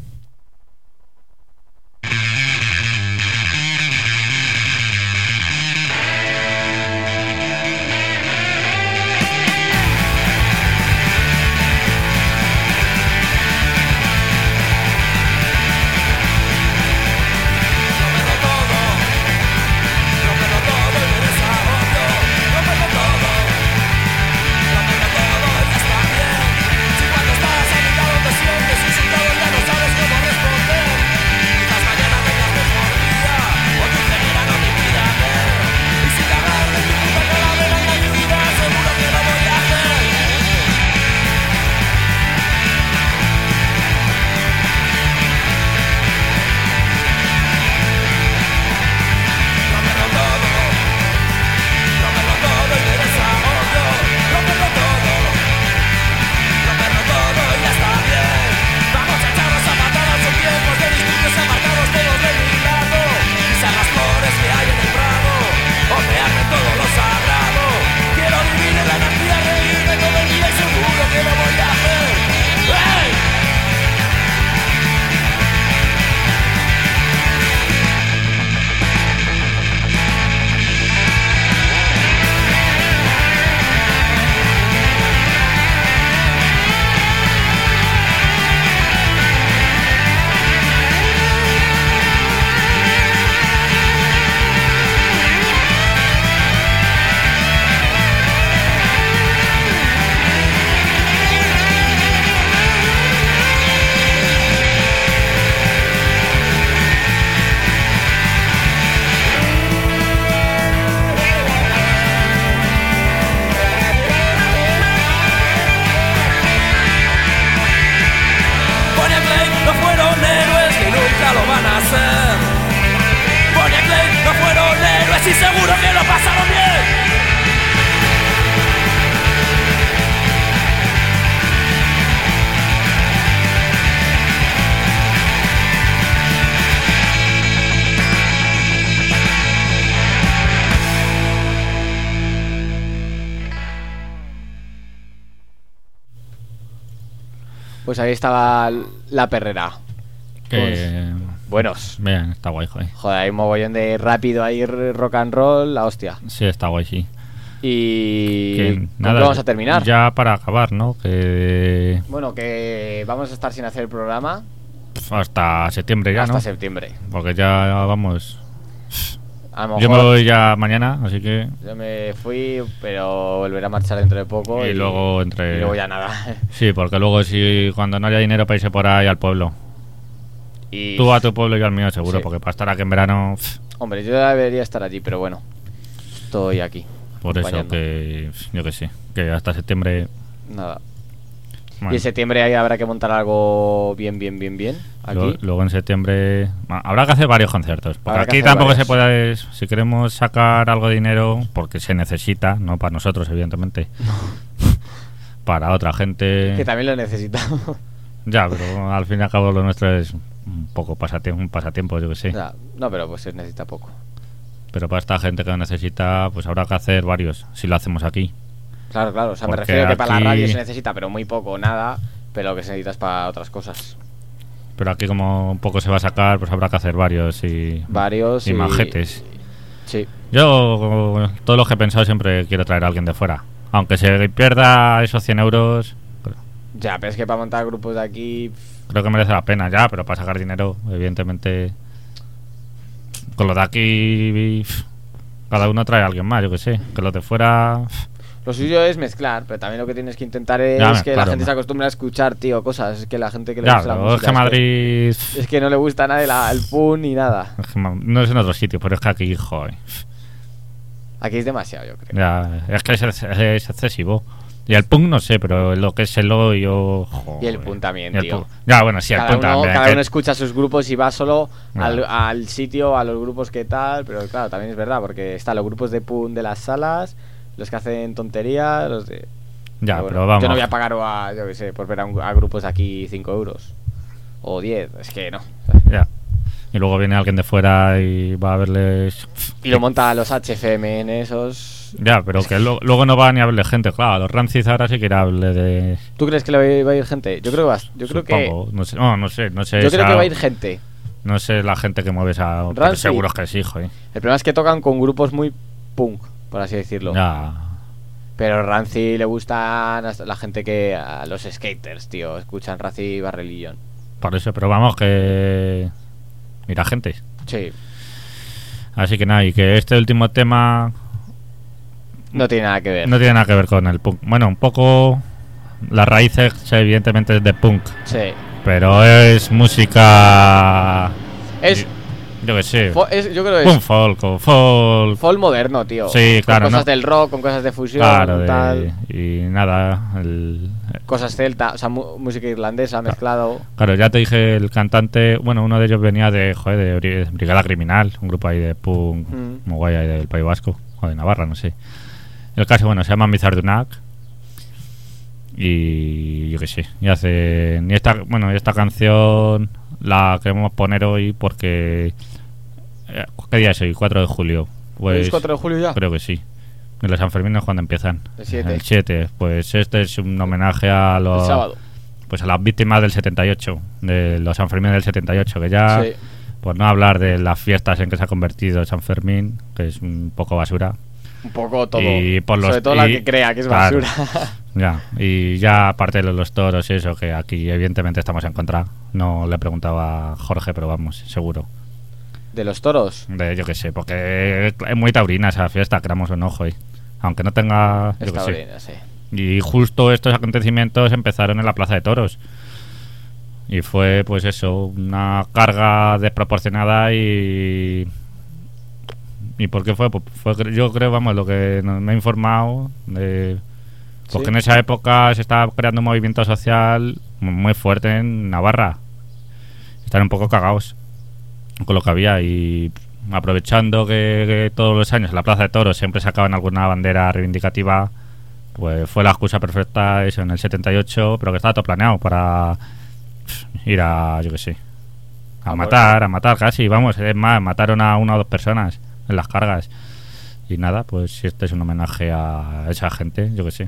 Rómpelo todo y me desarrollo. Rómpelo todo y ya está bien. Si cuando estás a mi lado te sientes insultado ya no sabes cómo responder. Quizás mañana tengas mejor día o tu ceguera no te impida ver. Y si te agarro en tu puta calavera en la lluvia seguro que lo voy a hacer. Rómpelo todo y me desahogo. Rómpelo todo y ya está bien. Vamos a echarnos a patadas en tiempos de disturbios amargados todos de mi lado. Pisar las flores que hay en el prado, ondearme todo lo sagrado. Quiero vivir en la anarquía, reírme todo el día y seguro que lo voy a hacer. ¡Hey! Bonnie and Clyde no fueron héroes y nunca lo van a ser. Bonnie and Clyde no fueron héroes y seguro que lo pasaron bien. Pues ahí estaba La Perrera. Que... Buenos. Bien, está guay, joder. Joder, hay un mogollón de rápido ahí, rock and roll, la hostia. Sí, está guay, sí. Y... Que ¿con nada, qué vamos a terminar? Ya para acabar, ¿no? Que Bueno, que vamos a estar sin hacer el programa hasta septiembre ya, hasta ¿no? septiembre. Porque ya vamos... A lo Yo mejor me voy ya mañana, así que... yo me fui, pero volveré a marchar dentro de poco. Y luego y luego ya nada. Sí, porque luego si cuando no haya dinero para irse por ahí al pueblo. Y... Tú a tu pueblo y yo al mío, seguro, Sí. porque para estar aquí en verano... Hombre, yo debería estar allí, pero bueno. Estoy aquí. Por eso acompañando. que... Yo que sé, que hasta septiembre... Nada. bueno, Y en septiembre ahí habrá que montar algo bien. Aquí. luego en septiembre... Habrá que hacer varios conciertos. Porque Habrá que aquí hacer tampoco varios. se puede... Si queremos sacar algo de dinero, porque se necesita, no para nosotros, evidentemente. Para otra gente... Que también lo necesitamos. Ya, pero al fin y al cabo lo nuestro es un poco un pasatiempo, yo que sé. Ya, no, pero pues se necesita poco. Pero para esta gente que lo necesita, pues habrá que hacer varios, si lo hacemos aquí. Claro, o sea, Porque me refiero que para la aquí- radio se necesita, pero muy poco, nada, pero lo que se necesita es para otras cosas. Pero aquí como un poco se va a sacar, pues habrá que hacer varios Varios y majetes. Sí. Yo, todos los que he pensado, siempre quiero traer a alguien de fuera. Aunque se pierda esos 100 euros, Ya, pero es que para montar grupos de aquí... creo que merece la pena ya, pero para sacar dinero, evidentemente, con lo de aquí, cada uno trae a alguien más, yo que sé. Que los de fuera... Lo suyo es mezclar, pero también lo que tienes que intentar es Ya, que la claro, gente no. se acostumbre a escuchar, tío, cosas. Es que la gente que le Ya, gusta la pero es música... que Madrid... Es que no le gusta nada el punk ni nada. es que no es en otro sitio, pero es que aquí, joder. Aquí es demasiado, yo creo. Ya, es que es excesivo. Y el punk no sé, pero lo que es el yo... Y el joder. punk también, Y el tío. punk. Ya, bueno, sí, el Cada punk uno, también. cada que- uno escucha sus grupos y va solo Ya. al sitio, a los grupos que tal, pero claro, también es verdad, porque están los grupos de punk de las salas, los que hacen tonterías, los de... Ya, bueno, pero vamos. yo no voy a pagar yo qué sé, por ver a grupos de aquí 5 euros. O 10, es que no. Ya. Y luego viene alguien de fuera y va a verles... Y lo monta a los HFM en esos... Ya, pero que luego no va ni a verle gente, claro. Los Rancid ahora sí que irá a verle de... ¿Tú crees que le va a ir gente? Yo creo que Supongo. No sé, no sé. yo creo esa- que va a ir gente. No sé la gente que mueve esa... Pero Rancid. seguro que sí, joder. El problema es que tocan con grupos muy punk, por así decirlo. Ya. Pero Rancy le gustan hasta la gente que... A los skaters, tío. Escuchan Rancy y Bad Religion. Por eso, pero vamos que... Mira, gente. Sí. Así que nada, y que este último tema No tiene nada que ver. no tiene nada que ver con el punk. Bueno, un poco... Las raíces evidentemente es de punk. Sí. Pero es música... Es... Yo qué sé. yo creo que Un es folk o folk. folk moderno, tío. Sí, claro, Con cosas ¿no? del rock, con cosas de fusión, Claro, tal. y nada. Cosas celta, o sea, música irlandesa mezclado. Claro, ya te dije, el cantante, bueno, uno de ellos venía de Brigada Criminal, un grupo ahí de punk muy guay ahí del País Vasco, o de Navarra, no sé. El caso, bueno, se llama Mizardunak. Y yo qué sé, y hacen. Y esta canción la queremos poner hoy porque. ¿Qué día es hoy? 4 de julio. Pues, ¿Es 4 de julio ya? creo que sí. En los Sanfermines cuando empiezan. El 7. El 7. Pues este es un homenaje a El los. sábado. Pues a las víctimas del 78, de los San Fermín del 78, que ya, Sí. por no hablar de las fiestas en que se ha convertido San Fermín, que es un poco basura. Un poco todo. Y por los- Sobre todo la y- que crea que es claro. basura. Ya, y ya aparte de los toros y eso, que aquí evidentemente estamos en contra. No le preguntaba a Jorge, pero vamos, seguro. De los toros. De yo qué sé, porque es muy taurina esa fiesta, queramos un ojo. Aunque no tenga. Yo qué Está sé. bien, sí. Y justo estos acontecimientos empezaron en la Plaza de Toros. Y fue, pues eso, una carga desproporcionada y... ¿Y por qué fue? Pues yo creo, vamos, lo que me he informado, porque Sí. en esa época se estaba creando un movimiento social muy fuerte en Navarra. Están un poco cagados con lo que había y aprovechando que todos los años en la Plaza de Toros siempre sacaban alguna bandera reivindicativa, pues fue la excusa perfecta eso en el 78, pero que estaba todo planeado para ir a, yo qué sé, a matar casi, vamos, es más, mataron a 1 o 2 personas en las cargas. Y nada, pues este es un homenaje a esa gente, yo qué sé.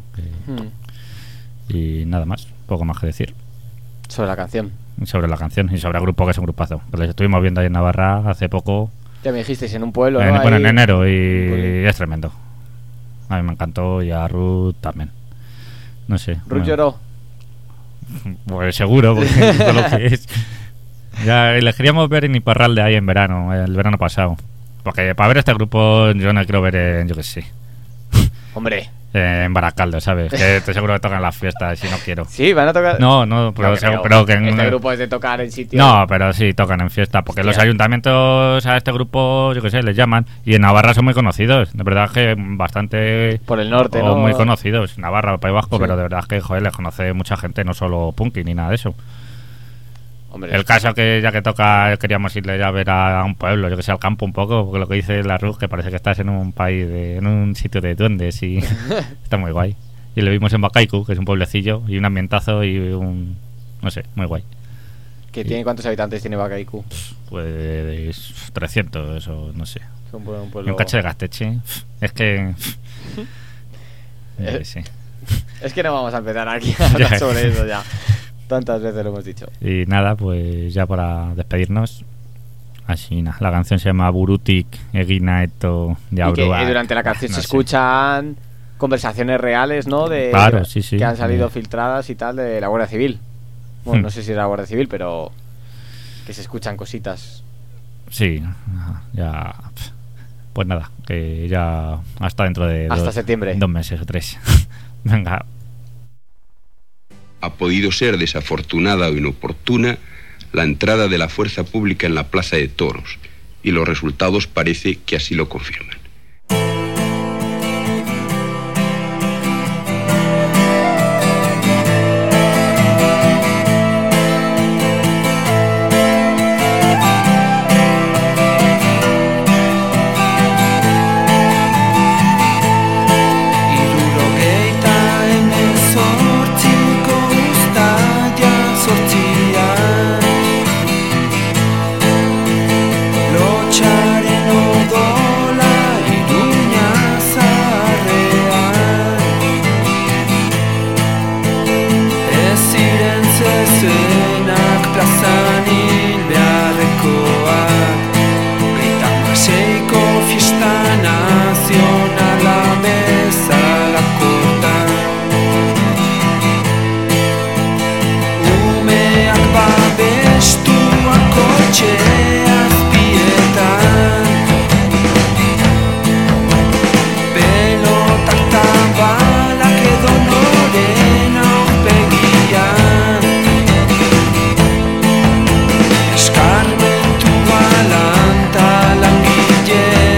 Y nada más, poco más que decir Sobre la canción. sobre la canción y sobre el grupo, que es un grupazo. Que les estuvimos viendo ahí en Navarra hace poco, Ya me dijisteis en un pueblo, ¿no? bueno, en Ahí- enero, y Pueblo. es tremendo. A mí me encantó y a Ruth también. No sé. Ruth bueno, lloró. Pues seguro, porque es lo que es. Ya les queríamos ver en Iparralde ahí en verano, el verano pasado. Porque para ver este grupo yo no quiero ver en, yo qué sé, Hombre. en Baracaldo, ¿sabes? Que te seguro que tocan las fiestas y no quiero. Sí, van a tocar. No, pero, No creo. pero que en Este grupo es de tocar en sitio. No, pero sí tocan en fiesta, porque Hostia. los ayuntamientos a este grupo, yo qué sé, les llaman. Y en Navarra son muy conocidos, de verdad que bastante... Por el norte, o ¿no? muy conocidos, Navarra, País Vasco, Sí. pero de verdad que, joder, les conoce mucha gente, no solo punky ni nada de eso. Hombre, El caso que ya que toca, queríamos irle ya a ver a un pueblo, yo que sé, al campo un poco, porque lo que dice la Ruth, que parece que estás en un país, en un sitio de duendes y está muy guay. Y lo vimos en Bacaicu, que es un pueblecillo, y un ambientazo y no sé, muy guay. ¿Cuántos habitantes tiene Bacaicu? Pues 300 o no sé. Un pueblo... Y un cacho de Gasteche. Es que... sí. Es que no vamos a empezar aquí a hablar sobre eso ya. Tantas veces lo hemos dicho. Y nada, pues ya para despedirnos, así nada, la canción se llama Burutik Egina Eto de Aurua. Y durante la canción se escuchan conversaciones reales, ¿no? Claro, sí. Que han salido filtradas y tal de la Guardia Civil. Bueno, no sé si es la Guardia Civil, pero que se escuchan cositas. Sí, ya. Pues nada, que ya hasta dentro de hasta septiembre. 2 meses o 3. Venga. Ha podido ser desafortunada o inoportuna la entrada de la fuerza pública en la Plaza de Toros, y los resultados parece que así lo confirman. Escarmentu balanta langile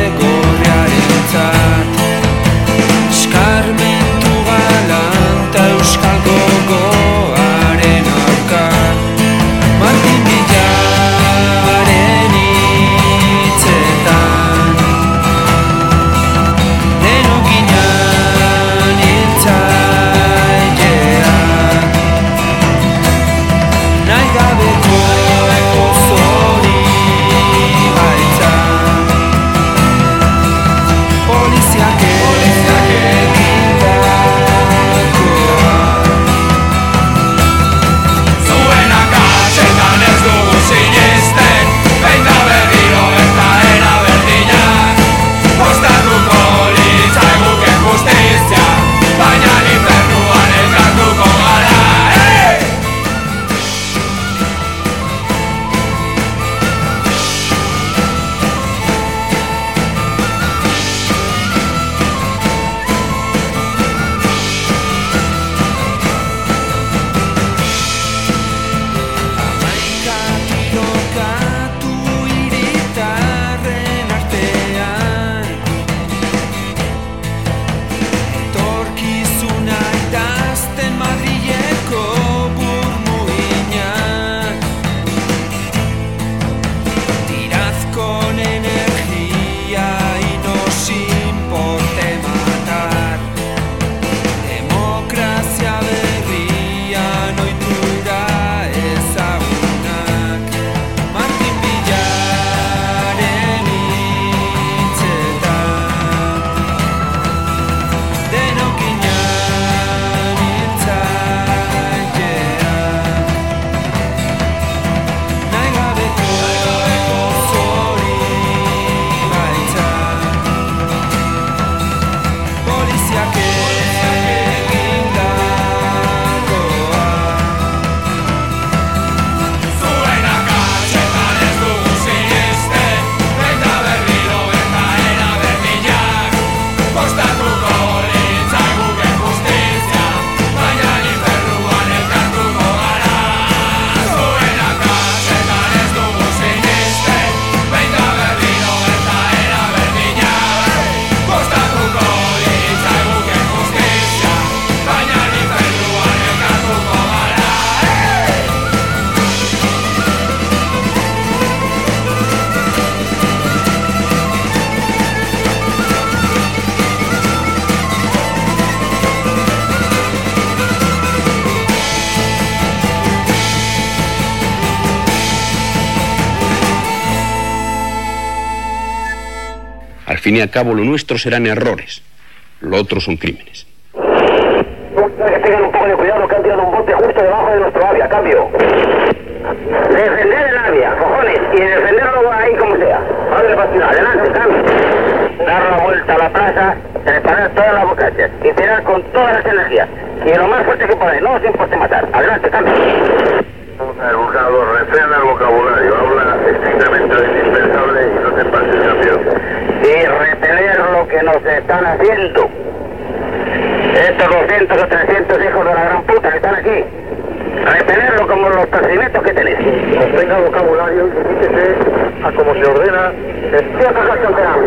Al fin y al cabo, lo nuestro serán errores, lo otro son crímenes. Que tengan un poco de cuidado, que han tirado un bote justo debajo de nuestro avia, cambio. Defender el avia, cojones, y defenderlo ahí como sea. Adelante, cambio. Dar la vuelta a la plaza, preparar todas las bocachas y tirar con todas las energías. Y lo más fuerte que podáis, no os importe matar. Adelante, cambio. El buscador, refrena el vocabulario, habla estrictamente de indispensable y no te pases cambio. Y repeler lo que nos están haciendo. Estos 200 o 300 hijos de la gran puta que están aquí. Repelerlo como los procedimientos que tenéis. Tenga vocabulario y limítese a como se ordena. Cierto,